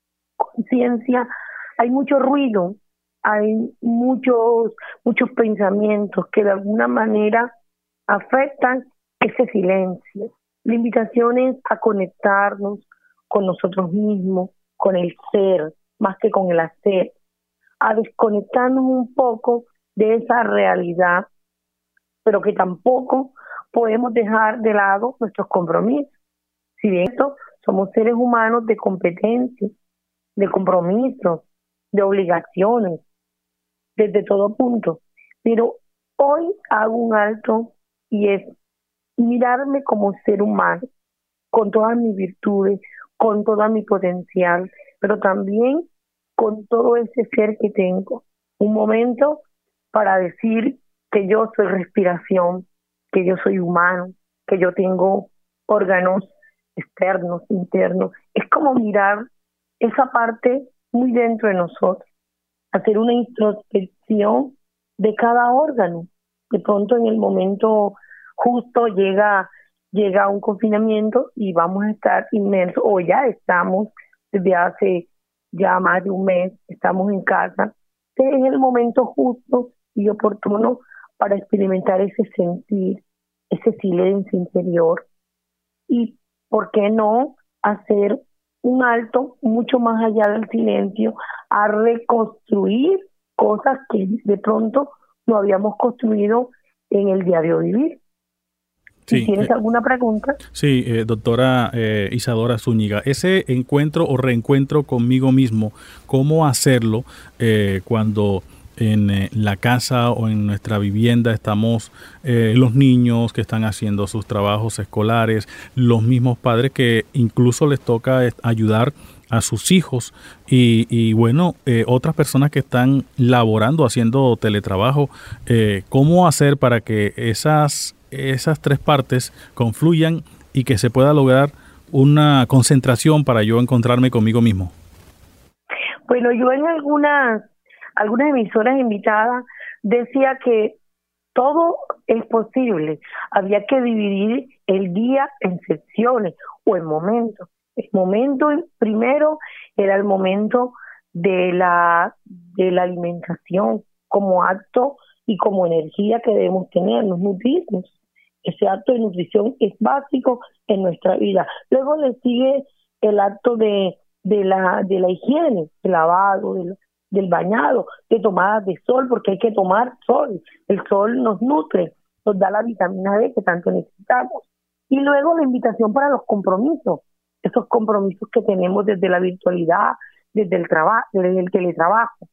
conciencia, hay mucho ruido, hay muchos, muchos pensamientos que de alguna manera afectan ese silencio. La invitación es a conectarnos con nosotros mismos, con el ser, más que con el hacer, a desconectarnos un poco de esa realidad, pero que tampoco podemos dejar de lado nuestros compromisos. Si bien esto, somos seres humanos de competencia, de compromisos, de obligaciones, desde todo punto. Pero hoy hago un alto y es mirarme como ser humano, con todas mis virtudes, con todo mi potencial, pero también con todo ese ser que tengo. Un momento para decir que yo soy respiración, que yo soy humano, que yo tengo órganos externos, internos. Es como mirar esa parte muy dentro de nosotros, hacer una introspección de cada órgano. De pronto en el momento justo llega llega un confinamiento y vamos a estar inmersos, o ya estamos desde hace ya más de un mes, estamos en casa. Es el momento justo y oportuno para experimentar ese sentir, ese silencio interior. Y, ¿por qué no hacer un alto mucho más allá del silencio a reconstruir cosas que de pronto no habíamos construido en el diario vivir? Si sí, tienes eh, alguna pregunta. Sí, eh, doctora eh, Isadora Zúñiga, ese encuentro o reencuentro conmigo mismo, ¿cómo hacerlo eh, cuando en eh, la casa o en nuestra vivienda estamos eh, los niños que están haciendo sus trabajos escolares, los mismos padres que incluso les toca ayudar a sus hijos y, y bueno, eh, otras personas que están laborando, haciendo teletrabajo? Eh, ¿Cómo hacer para que esas esas tres partes confluyan y que se pueda lograr una concentración para yo encontrarme conmigo mismo? Bueno, yo en algunas algunas emisoras invitadas decía que todo es posible. Había que dividir el día en secciones o en momentos. El momento primero era el momento de la de la alimentación como acto y como energía que debemos tener, nos nutrimos. Ese acto de nutrición es básico en nuestra vida. Luego le sigue el acto de, de, la, de la higiene, del lavado, del, del bañado, de tomada de sol, porque hay que tomar sol. El sol nos nutre, nos da la vitamina D que tanto necesitamos. Y luego la invitación para los compromisos, esos compromisos que tenemos desde la virtualidad, desde el trabajo, desde el teletrabajo.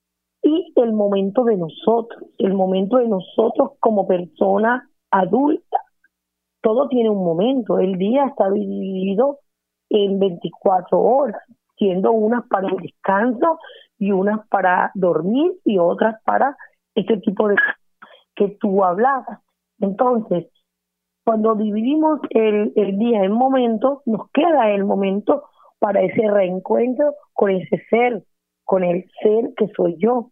Y el momento de nosotros, el momento de nosotros como personas adultas. Todo tiene un momento. El día está dividido en veinticuatro horas, siendo unas para el descanso y unas para dormir y otras para este tipo de que tú hablabas. Entonces, cuando dividimos el, el día en momentos, nos queda el momento para ese reencuentro con ese ser, con el ser que soy yo.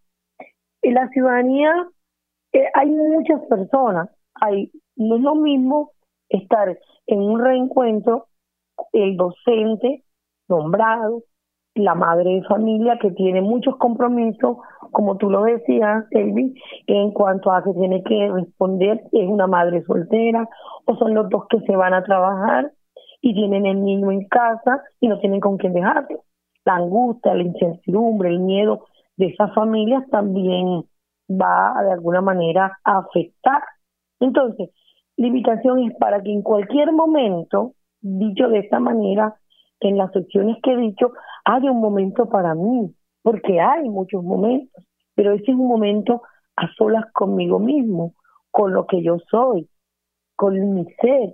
En la ciudadanía eh, hay muchas personas, hay, no es lo mismo estar en un reencuentro, el docente nombrado, la madre de familia que tiene muchos compromisos, como tú lo decías, Elvi, en cuanto a que tiene que responder, es una madre soltera, o son los dos que se van a trabajar y tienen el niño en casa y no tienen con quién dejarlo. La angustia, la incertidumbre, el miedo de esas familias también va de alguna manera a afectar. Entonces, la invitación es para que en cualquier momento, dicho de esta manera, en las secciones que he dicho, haya un momento para mí, porque hay muchos momentos, pero ese es un momento a solas conmigo mismo, con lo que yo soy, con mi ser.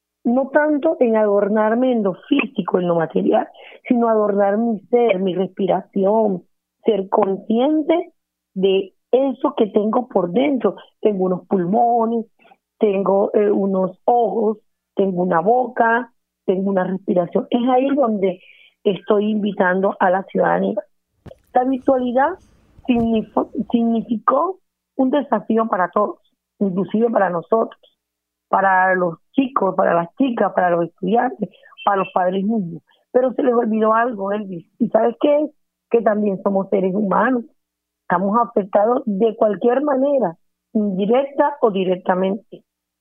No tanto en adornarme en lo físico, en lo material, sino adornar mi ser, mi respiración, ser consciente de eso que tengo por dentro. Tengo unos pulmones, tengo eh, unos ojos, tengo una boca, tengo una respiración. Es ahí donde estoy invitando a la ciudadanía. La virtualidad significó, significó un desafío para todos, inclusive para nosotros, para los chicos, para las chicas, para los estudiantes, para los padres mismos. Pero se les olvidó algo, Elvis. ¿Y sabes qué es? Que también somos seres humanos. Estamos afectados de cualquier manera, indirecta o directamente.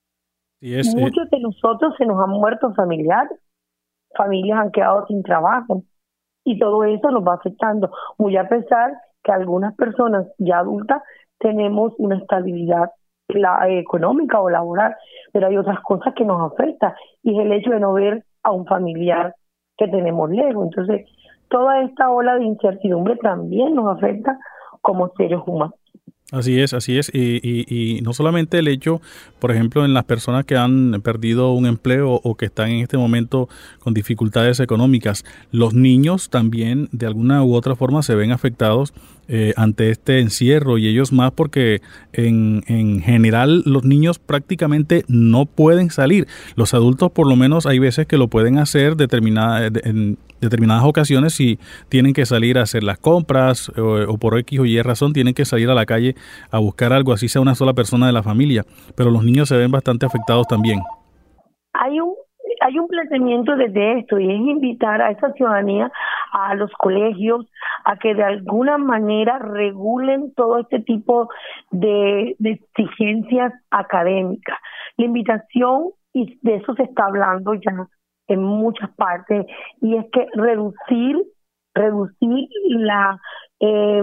Y es, Muchos de nosotros se nos han muerto familiares, familias han quedado sin trabajo y todo eso nos va afectando, muy a pesar que algunas personas ya adultas tenemos una estabilidad la, eh, económica o laboral, pero hay otras cosas que nos afectan y es el hecho de no ver a un familiar que tenemos lejos. Entonces, toda esta ola de incertidumbre también nos afecta como seres humanos. Así es, así es. Y, y, y no solamente el hecho, por ejemplo, en las personas que han perdido un empleo o que están en este momento con dificultades económicas, los niños también de alguna u otra forma se ven afectados eh, ante este encierro y ellos más porque en, en general los niños prácticamente no pueden salir. Los adultos por lo menos hay veces que lo pueden hacer determinada, en determinadas ocasiones si tienen que salir a hacer las compras o, o por X o Y razón tienen que salir a la calle a buscar algo, así sea una sola persona de la familia, pero los niños se ven bastante afectados también. Hay un hay un planteamiento desde esto y es invitar a esa ciudadanía, a los colegios, a que de alguna manera regulen todo este tipo de, de exigencias académicas. La invitación, y de eso se está hablando ya en muchas partes, y es que reducir, reducir la, eh,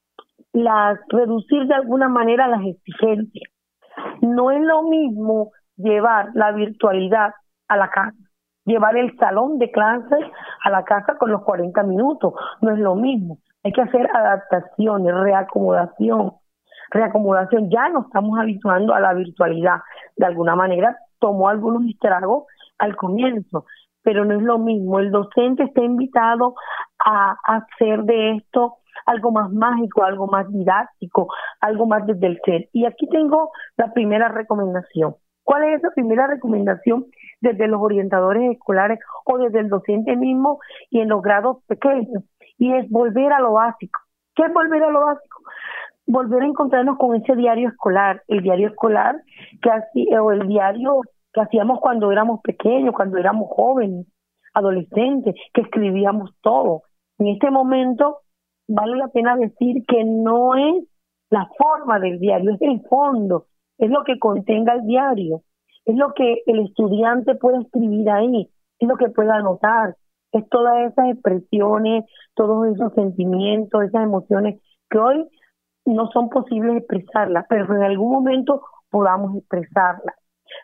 las, reducir de alguna manera las exigencias. No es lo mismo llevar la virtualidad a la casa, llevar el salón de clases a la casa con los cuarenta minutos, no es lo mismo. Hay que hacer adaptaciones, reacomodación, reacomodación. Ya nos estamos habituando a la virtualidad. De alguna manera tomó algunos estragos al comienzo, pero no es lo mismo. El docente está invitado a hacer de esto algo más mágico, algo más didáctico, algo más desde el ser. Y aquí tengo la primera recomendación. ¿Cuál es esa primera recomendación desde los orientadores escolares o desde el docente mismo y en los grados pequeños? Y es volver a lo básico. ¿Qué es volver a lo básico? Volver a encontrarnos con ese diario escolar, el diario escolar que así, o el diario que hacíamos cuando éramos pequeños, cuando éramos jóvenes, adolescentes, que escribíamos todo. En este momento vale la pena decir que no es la forma del diario, es el fondo, es lo que contenga el diario, es lo que el estudiante puede escribir ahí, es lo que pueda anotar, es todas esas expresiones, todos esos sentimientos, esas emociones que hoy no son posibles expresarlas, pero en algún momento podamos expresarlas.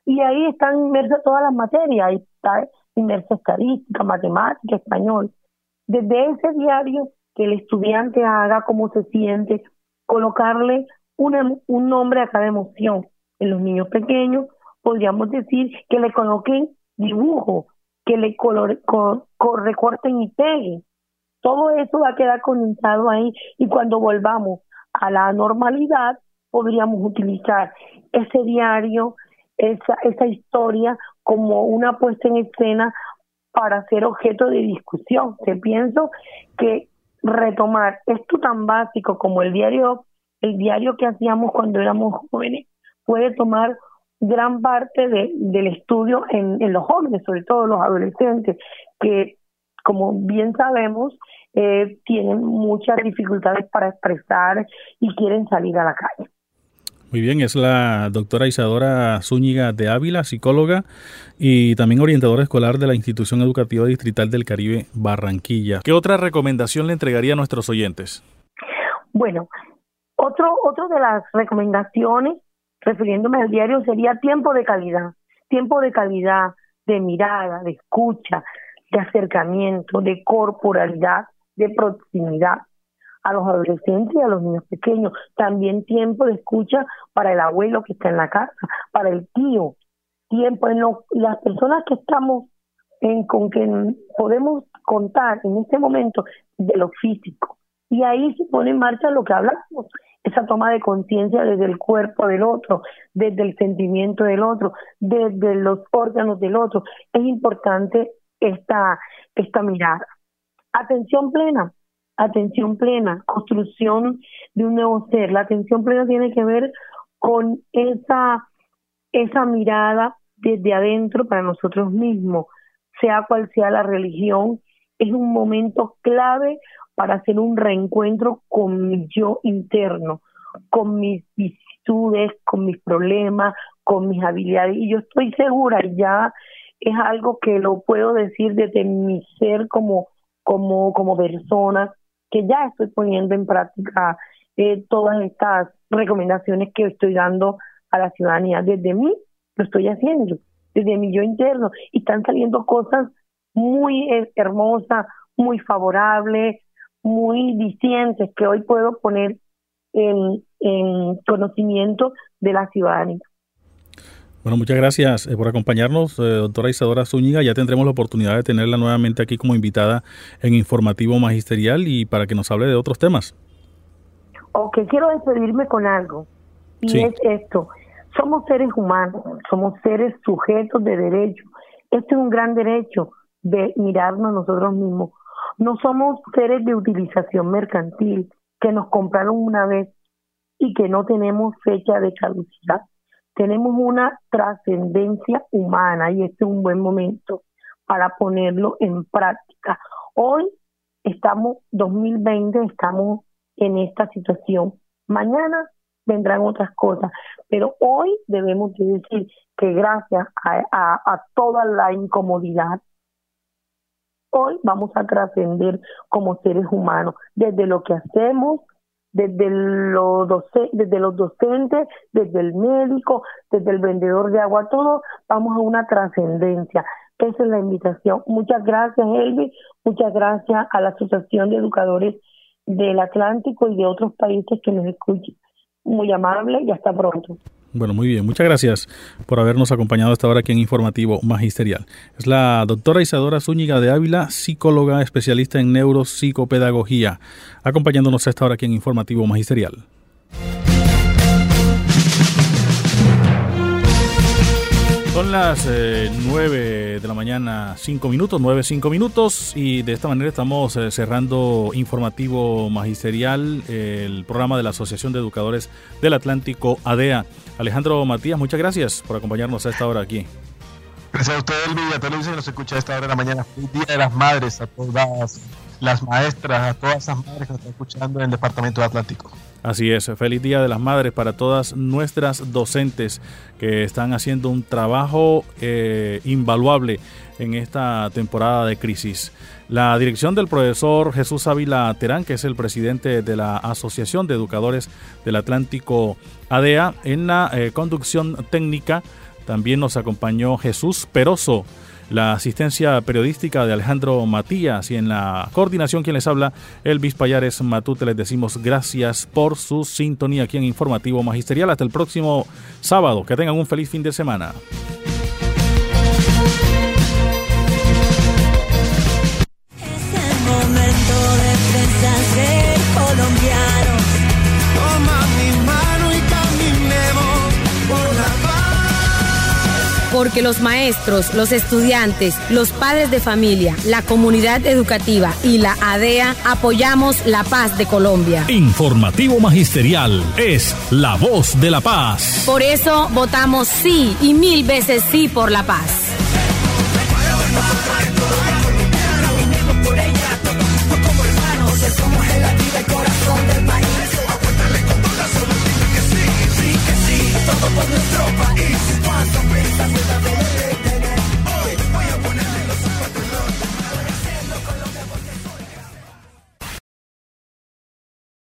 Y ahí están inmersas todas las materias, ahí está inmersa estadística, matemática, español. Desde ese diario que el estudiante haga cómo se siente, colocarle una, un nombre a cada emoción. En los niños pequeños podríamos decir que le coloquen dibujo, que le colore, co, co, recorten y peguen. Todo eso va a quedar condensado ahí y cuando volvamos a la normalidad podríamos utilizar ese diario, esa, esa historia como una puesta en escena para ser objeto de discusión. Te pienso que retomar esto tan básico como el diario, el diario que hacíamos cuando éramos jóvenes, puede tomar gran parte de, del estudio en, en los jóvenes, sobre todo los adolescentes, que como bien sabemos, eh, tienen muchas dificultades para expresar y quieren salir a la calle. Muy bien, es la doctora Isadora Zúñiga de Ávila, psicóloga y también orientadora escolar de la Institución Educativa Distrital del Caribe, Barranquilla. ¿Qué otra recomendación le entregaría a nuestros oyentes? Bueno, otro, otro de las recomendaciones, refiriéndome al diario, sería tiempo de calidad. Tiempo de calidad, de mirada, de escucha, de acercamiento, de corporalidad, de proximidad a los adolescentes y a los niños pequeños. También tiempo de escucha para el abuelo que está en la casa, para el tío. Tiempo en lo, las personas que estamos en, con que podemos contar en este momento de lo físico. Y ahí se pone en marcha lo que hablamos, esa toma de conciencia desde el cuerpo del otro, desde el sentimiento del otro, desde los órganos del otro. Es importante esta, esta mirada. Atención plena, atención plena, construcción de un nuevo ser. La atención plena tiene que ver con esa, esa mirada desde adentro para nosotros mismos, sea cual sea la religión. Es un momento clave para hacer un reencuentro con mi yo interno, con mis vicisitudes, con mis problemas, con mis habilidades. Y yo estoy segura, y ya es algo que lo puedo decir desde mi ser como, como, como persona, que ya estoy poniendo en práctica eh, todas estas recomendaciones que estoy dando a la ciudadanía. Desde mí lo estoy haciendo, desde mi yo interno, y están saliendo cosas muy eh, hermosas, muy favorables, muy dicientes, que hoy puedo poner en, en conocimiento de la ciudadanía. Bueno, muchas gracias eh, por acompañarnos, eh, doctora Isadora Zúñiga. Ya tendremos la oportunidad de tenerla nuevamente aquí como invitada en Informativo Magisterial y para que nos hable de otros temas. Ok, quiero despedirme con algo, y sí. Es esto: somos seres humanos, somos seres sujetos de derecho. Este es un gran derecho de mirarnos nosotros mismos. No somos seres de utilización mercantil que nos compraron una vez y que no tenemos fecha de caducidad. Tenemos una trascendencia humana y este es un buen momento para ponerlo en práctica. Hoy estamos, dos mil veinte, estamos en esta situación. Mañana vendrán otras cosas, pero hoy debemos decir que gracias a, a, a toda la incomodidad, hoy vamos a trascender como seres humanos, desde lo que hacemos, desde, lo doce, desde los docentes, desde el médico, desde el vendedor de agua, todo vamos a una trascendencia. Esa es la invitación. Muchas gracias, Elvi, muchas gracias a la Asociación de Educadores del Atlántico y de otros países que nos escuchan. Muy amable y hasta pronto. Bueno, muy bien. Muchas gracias por habernos acompañado hasta ahora aquí en Informativo Magisterial. Es la doctora Isadora Zúñiga de Ávila, psicóloga especialista en neuropsicopedagogía, acompañándonos hasta ahora aquí en Informativo Magisterial. Son las eh, nueve de la mañana, cinco minutos, nueve, cinco minutos, y de esta manera estamos eh, cerrando Informativo Magisterial, eh, el programa de la Asociación de Educadores del Atlántico, A D E A. Alejandro Matías, muchas gracias por acompañarnos a esta hora aquí. Gracias a usted, Elvi, y a todos los que nos escucha a esta hora de la mañana. Feliz Día de las Madres a todas las maestras, a todas esas madres que nos están escuchando en el Departamento de Atlántico. Así es, feliz Día de las Madres para todas nuestras docentes que están haciendo un trabajo eh, invaluable en esta temporada de crisis. La dirección del profesor Jesús Ávila Terán, que es el presidente de la Asociación de Educadores del Atlántico, A D E A, en la eh, conducción técnica También nos acompañó Jesús Peroso, la asistencia periodística de Alejandro Matías, y en la coordinación quien les habla, Elvis Payares Matute. Les decimos gracias por su sintonía aquí en Informativo Magisterial. Hasta el próximo sábado. Que tengan un feliz fin de semana. Es el momento de pensar ser colombiano. Toma mi mano y caminemos por la paz. Porque los maestros, los estudiantes, los padres de familia, la comunidad educativa y la A D E A apoyamos la paz de Colombia. Informativo Magisterial es la voz de la paz. Por eso votamos sí y mil veces sí por la paz.